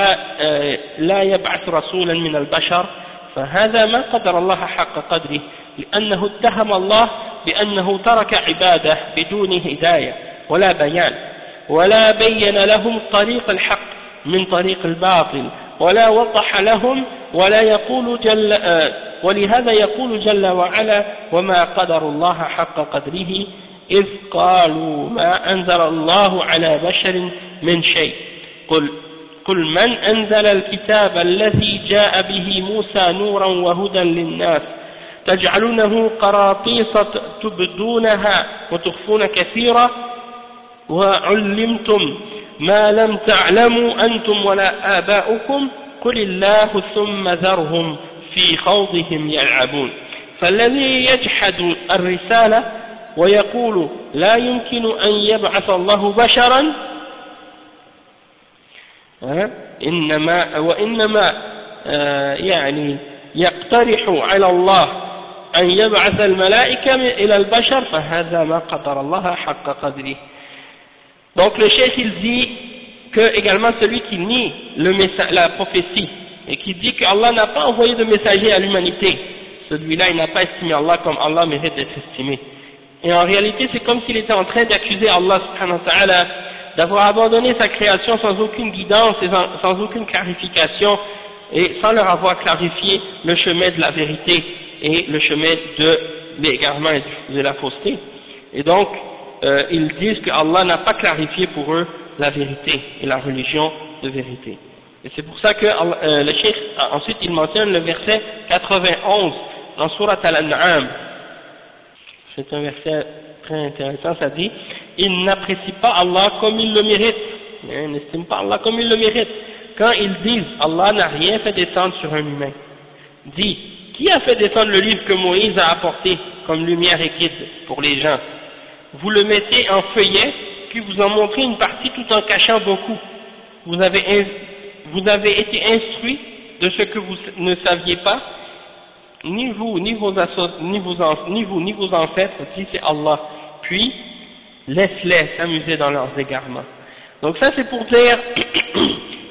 لا يبعث رسولا من البشر فهذا ما قدر الله حق قدره لأنه اتهم الله بأنه ترك عباده بدون هداية ولا بيان ولا بين لهم طريق الحق من طريق الباطل ولا وضح لهم ولهذا يقول جل وعلا وما قدر الله حق قدره إذ قالوا ما أنزل الله على بشر من شيء قل من أنزل الكتاب الذي جاء به موسى نورا وهدى للناس تجعلونه قراطيس تبدونها وتخفون كثيرا وعلمتم ما لم تعلموا أنتم ولا آباؤكم قل الله ثم ذرهم في خوضهم يلعبون فالذي يجحد الرسالة ويقول لا يمكن أن يبعث الله بشرا وإنما يعني يقترح على الله أن يبعث الملائكة إلى البشر فهذا ما قدر الله حق قدره. Donc le cheikh il dit que également celui qui nie la prophétie et qui dit qu'Allah n'a pas envoyé de messager à l'humanité, celui-là il n'a pas estimé Allah comme Allah mérite d'être estimé. Et en réalité c'est comme s'il était en train d'accuser Allah subhanahu wa ta'ala d'avoir abandonné sa création sans aucune guidance et sans aucune clarification et sans leur avoir clarifié le chemin de la vérité et le chemin de l'égarement et de la fausseté. Et donc ils disent que Allah n'a pas clarifié pour eux la vérité et la religion de vérité. Et c'est pour ça que le cheikh ensuite il mentionne le verset 91 dans Surat Al-An'am. C'est un verset très intéressant, ça dit il n'apprécie pas Allah comme il le mérite, il n'estime pas Allah comme il le mérite. Quand ils disent Allah n'a rien fait descendre sur un humain, dit qui a fait descendre le livre que Moïse a apporté comme lumière et guide pour les gens? Vous le mettez en feuillet, puis vous en montrez une partie tout en cachant beaucoup. Vous avez été instruit de ce que vous ne saviez pas, ni vous, ni vos ancêtres, si c'est Allah. Puis, laisse-les s'amuser dans leurs égarements. Donc ça c'est pour dire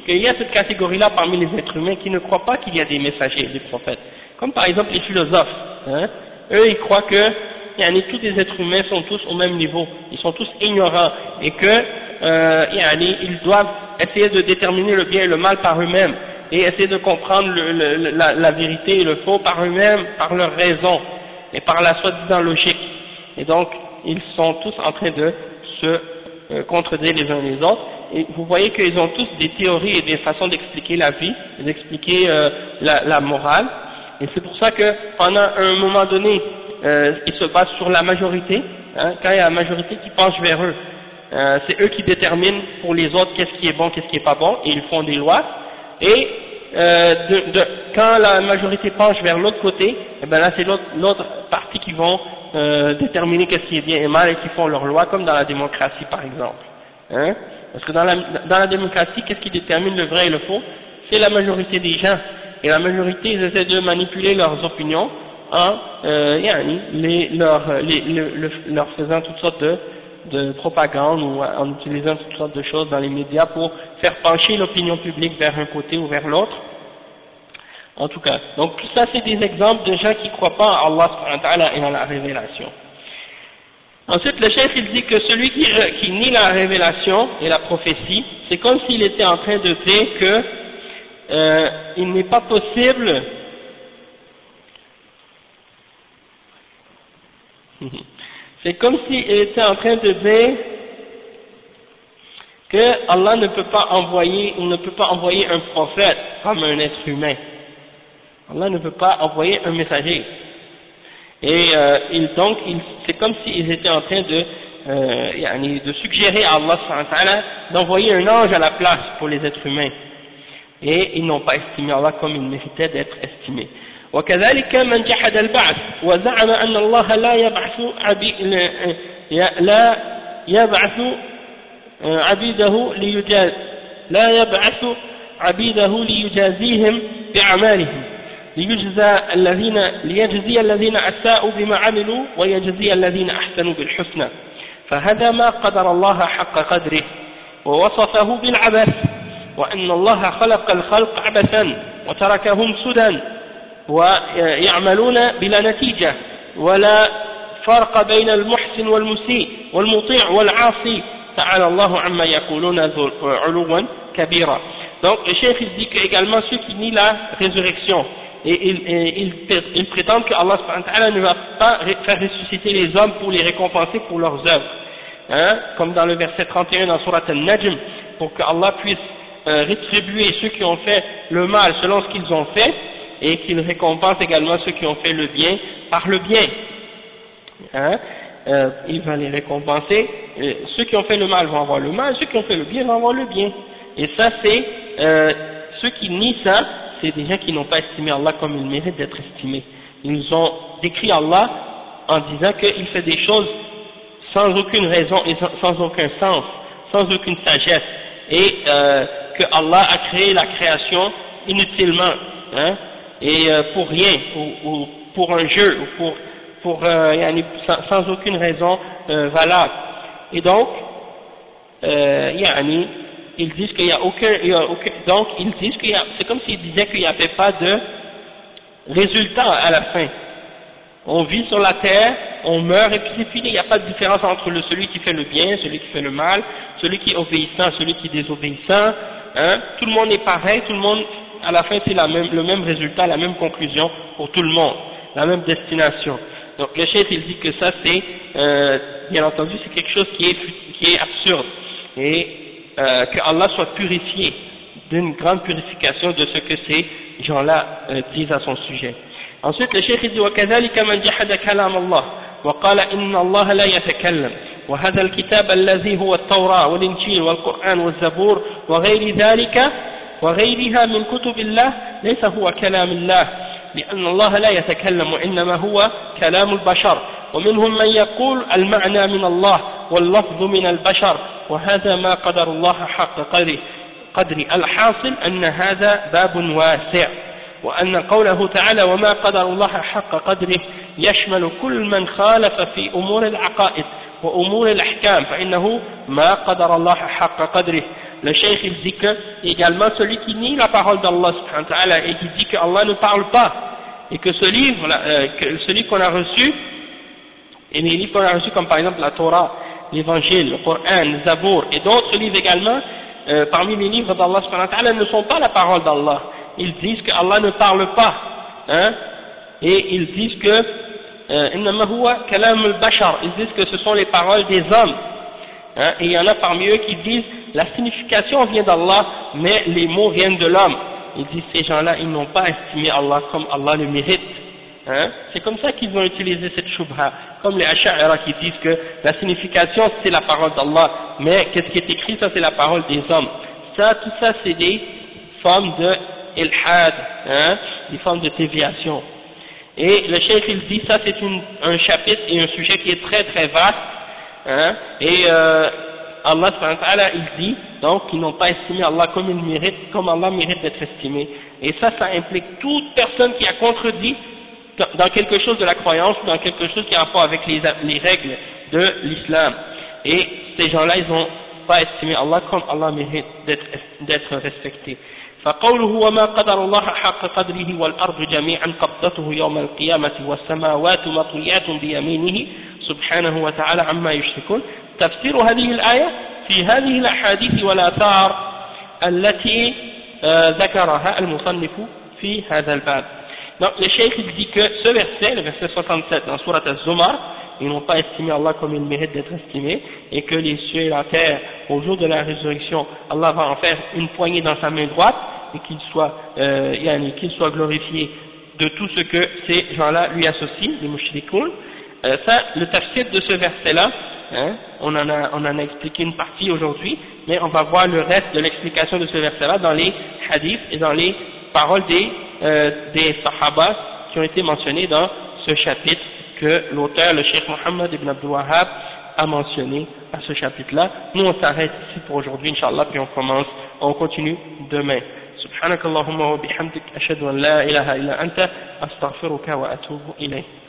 qu'il y a cette catégorie-là parmi les êtres humains qui ne croient pas qu'il y a des messagers, des prophètes. Comme par exemple les philosophes, hein. Eux ils croient que tous les êtres humains sont tous au même niveau, ils sont tous ignorants et que ils doivent essayer de déterminer le bien et le mal par eux-mêmes et essayer de comprendre la vérité et le faux par eux-mêmes, par leur raison et par la soi-disant logique. Et donc ils sont tous en train de se contredire les uns les autres. Et vous voyez qu'ils ont tous des théories et des façons d'expliquer la vie, d'expliquer la morale. Et c'est pour ça que pendant un moment donné, ils se basent sur la majorité, hein, quand il y a la majorité qui penche vers eux. C'est eux qui déterminent pour les autres qu'est-ce qui est bon, qu'est-ce qui est pas bon, et ils font des lois. Et quand la majorité penche vers l'autre côté, et ben là c'est l'autre partie qui vont déterminer qu'est-ce qui est bien et mal et qui font leurs lois, comme dans la démocratie par exemple. Hein? Parce que dans la démocratie, qu'est-ce qui détermine le vrai et le faux? C'est la majorité des gens. Et la majorité, ils essaient de manipuler leurs opinions en leur faisant toutes sortes de propagande ou en utilisant toutes sortes de choses dans les médias pour faire pencher l'opinion publique vers un côté ou vers l'autre. En tout cas, donc tout ça c'est des exemples de gens qui ne croient pas à Allah subhanahu wa ta'ala et à la révélation. Ensuite, le chef il dit que celui qui nie la révélation et la prophétie, c'est comme s'il était en train de dire que il n'est pas possible c'est comme s'il était en train de dire que Allah ne peut pas envoyer un prophète comme un être humain. Allah ne peut pas envoyer un messager. Et c'est comme s'ils étaient en train de suggérer à Allah subhanahu wa ta'ala d'envoyer un ange à la place pour les êtres humains. Et ils n'ont pas estimé Allah comme il méritait d'être estimé. وكذلك من جحد البعث وزعم أن الله لا يبعث عبيده ليجازيهم بأعمالهم ليجزي الذين أساءوا بما عملوا ويجزي الذين أحسنوا بالحسنى فهذا ما قدر الله حق قدره ووصفه بالعبث وأن الله خلق الخلق عبثا وتركهم سدى ويعملون بلا نتيجة ولا فرق بين المحسن والمسيء والمطيع والعاصي تعالى الله عما يقولون علوا كبيرا. Donc le chef il dit que également ceux qui nient la résurrection et ils prétendent que Allah subhanahu wa ta'ala ne va pas faire ressusciter les hommes pour les récompenser pour leurs œuvres, hein, comme dans le verset 31 dans Surat An-Najm, pour que Allah puisse rétribuer ceux qui ont fait le mal selon ce qu'ils ont fait et qu'il récompense également ceux qui ont fait le bien par le bien, hein, il va les récompenser. Ceux qui ont fait le mal vont avoir le mal, ceux qui ont fait le bien vont avoir le bien. Et ça c'est ceux qui nient ça, c'est des gens qui n'ont pas estimé Allah comme il mérite d'être estimé. Ils ont décrit Allah en disant qu'il fait des choses sans aucune raison et sans aucun sens, sans aucune sagesse, et que Allah a créé la création inutilement, hein, et pour rien, ou pour un jeu, ou sans aucune raison valable. Et donc, ils disent qu'il y a aucun, donc ils disent qu'il y a, c'est comme s'ils disaient qu'il n'y avait pas de résultat à la fin. On vit sur la terre, on meurt et puis c'est fini. Il n'y a pas de différence entre celui qui fait le bien, celui qui fait le mal, celui qui est obéissant, celui qui est désobéissant. Hein? Tout le monde est pareil, tout le monde, à la fin c'est le même résultat, la même conclusion pour tout le monde, la même destination. Donc le chef il dit que ça c'est, bien entendu, c'est quelque chose qui est absurde et que Allah soit purifié d'une grande purification de ce que ces gens-là disent à son sujet. Ensuite le cheikh dit وكذلك من جحد كلام الله وقال إن الله لا يتكلم وهذا الكتاب الذي هو التوراة والإنجيل والقرآن والزبور وغير ذلك وغيرها من كتب الله ليس هو كلام الله لأن الله لا يتكلم وإنما هو كلام البشر ومنهم من يقول المعنى من الله واللفظ من البشر وهذا ما قدر الله حق قدر الحاصل أن هذا باب واسع وأن قوله تعالى وما قدر الله حق قدره يشمل كل من خالف في أمور العقائد وأمور الأحكام فإنه ما قدر الله حق قدره le cheikh il dit que également celui qui nie la parole d'Allah subhanahu wa ta'ala et qui dit que Allah ne parle pas et que ce livre, celui qu'on a reçu, et les livres qu'on a reçus comme par exemple la Torah, l'évangile, le Coran, le Zabour et d'autres livres également, parmi les livres d'Allah subhanahu wa ta'ala ne sont pas la parole d'Allah. Ils disent que Allah ne parle pas, hein, et ils disent que innama huwa kalam al-bashar, ils disent que ce sont les paroles des hommes, hein, et il y en a parmi eux qui disent la signification vient d'Allah mais les mots viennent de l'homme. Ils disent ces gens-là ils n'ont pas estimé Allah comme Allah le mérite, hein. C'est comme ça qu'ils ont utilisé cette shubha, comme les Ash'ara qui disent que la signification c'est la parole d'Allah mais qu'est-ce qui est écrit ça c'est la parole des hommes. Ça, tout ça c'est des formes de ilhad, hein, des formes de déviation. Et le cheikh il dit ça c'est un chapitre et un sujet qui est très très vaste, hein, et Allah subhanahu wa ta'ala il dit donc qu'ils n'ont pas estimé Allah comme il mérite, comme Allah mérite d'être estimé, et ça implique toute personne qui a contredit dans quelque chose de la croyance, dans quelque chose qui a rapport avec les règles de l'islam, et ces gens-là ils n'ont pas estimé Allah comme Allah mérite d'être respecté. فقوله وما قدر الله حق قدره والأرض جميعا قبضته يوم القيامة والسماوات مطويات بيمينه سبحانه وتعالى عما يشركون. تفسير هذه الآية في هذه الأحاديث والآثار التي ذكرها المصنف في هذا الباب. Donc le cheikh il dit que ce verset, le verset 67 dans Surat Al-Zumar, ils n'ont pas estimé Allah comme il mérite d'être estimé, et que les cieux et la terre, au jour de la résurrection, Allah va en faire une poignée dans sa main droite, et qu'il soit glorifié de tout ce que ces gens-là lui associent, les mushrikoun. Ça, le tafsir de ce verset-là, hein, on en a expliqué une partie aujourd'hui, mais on va voir le reste de l'explication de ce verset-là dans les hadiths et dans les paroles des sahaba qui ont été mentionnés dans ce chapitre que l'auteur, le Cheikh Mohammed ibn Abdul Wahhab, a mentionné à ce chapitre-là. Nous on s'arrête ici pour aujourd'hui, Inch'Allah, puis on continue demain. سبحانك اللهم وبحمدك أشهد أن لا إله إلا أنت أستغفرك وأتوب إليك.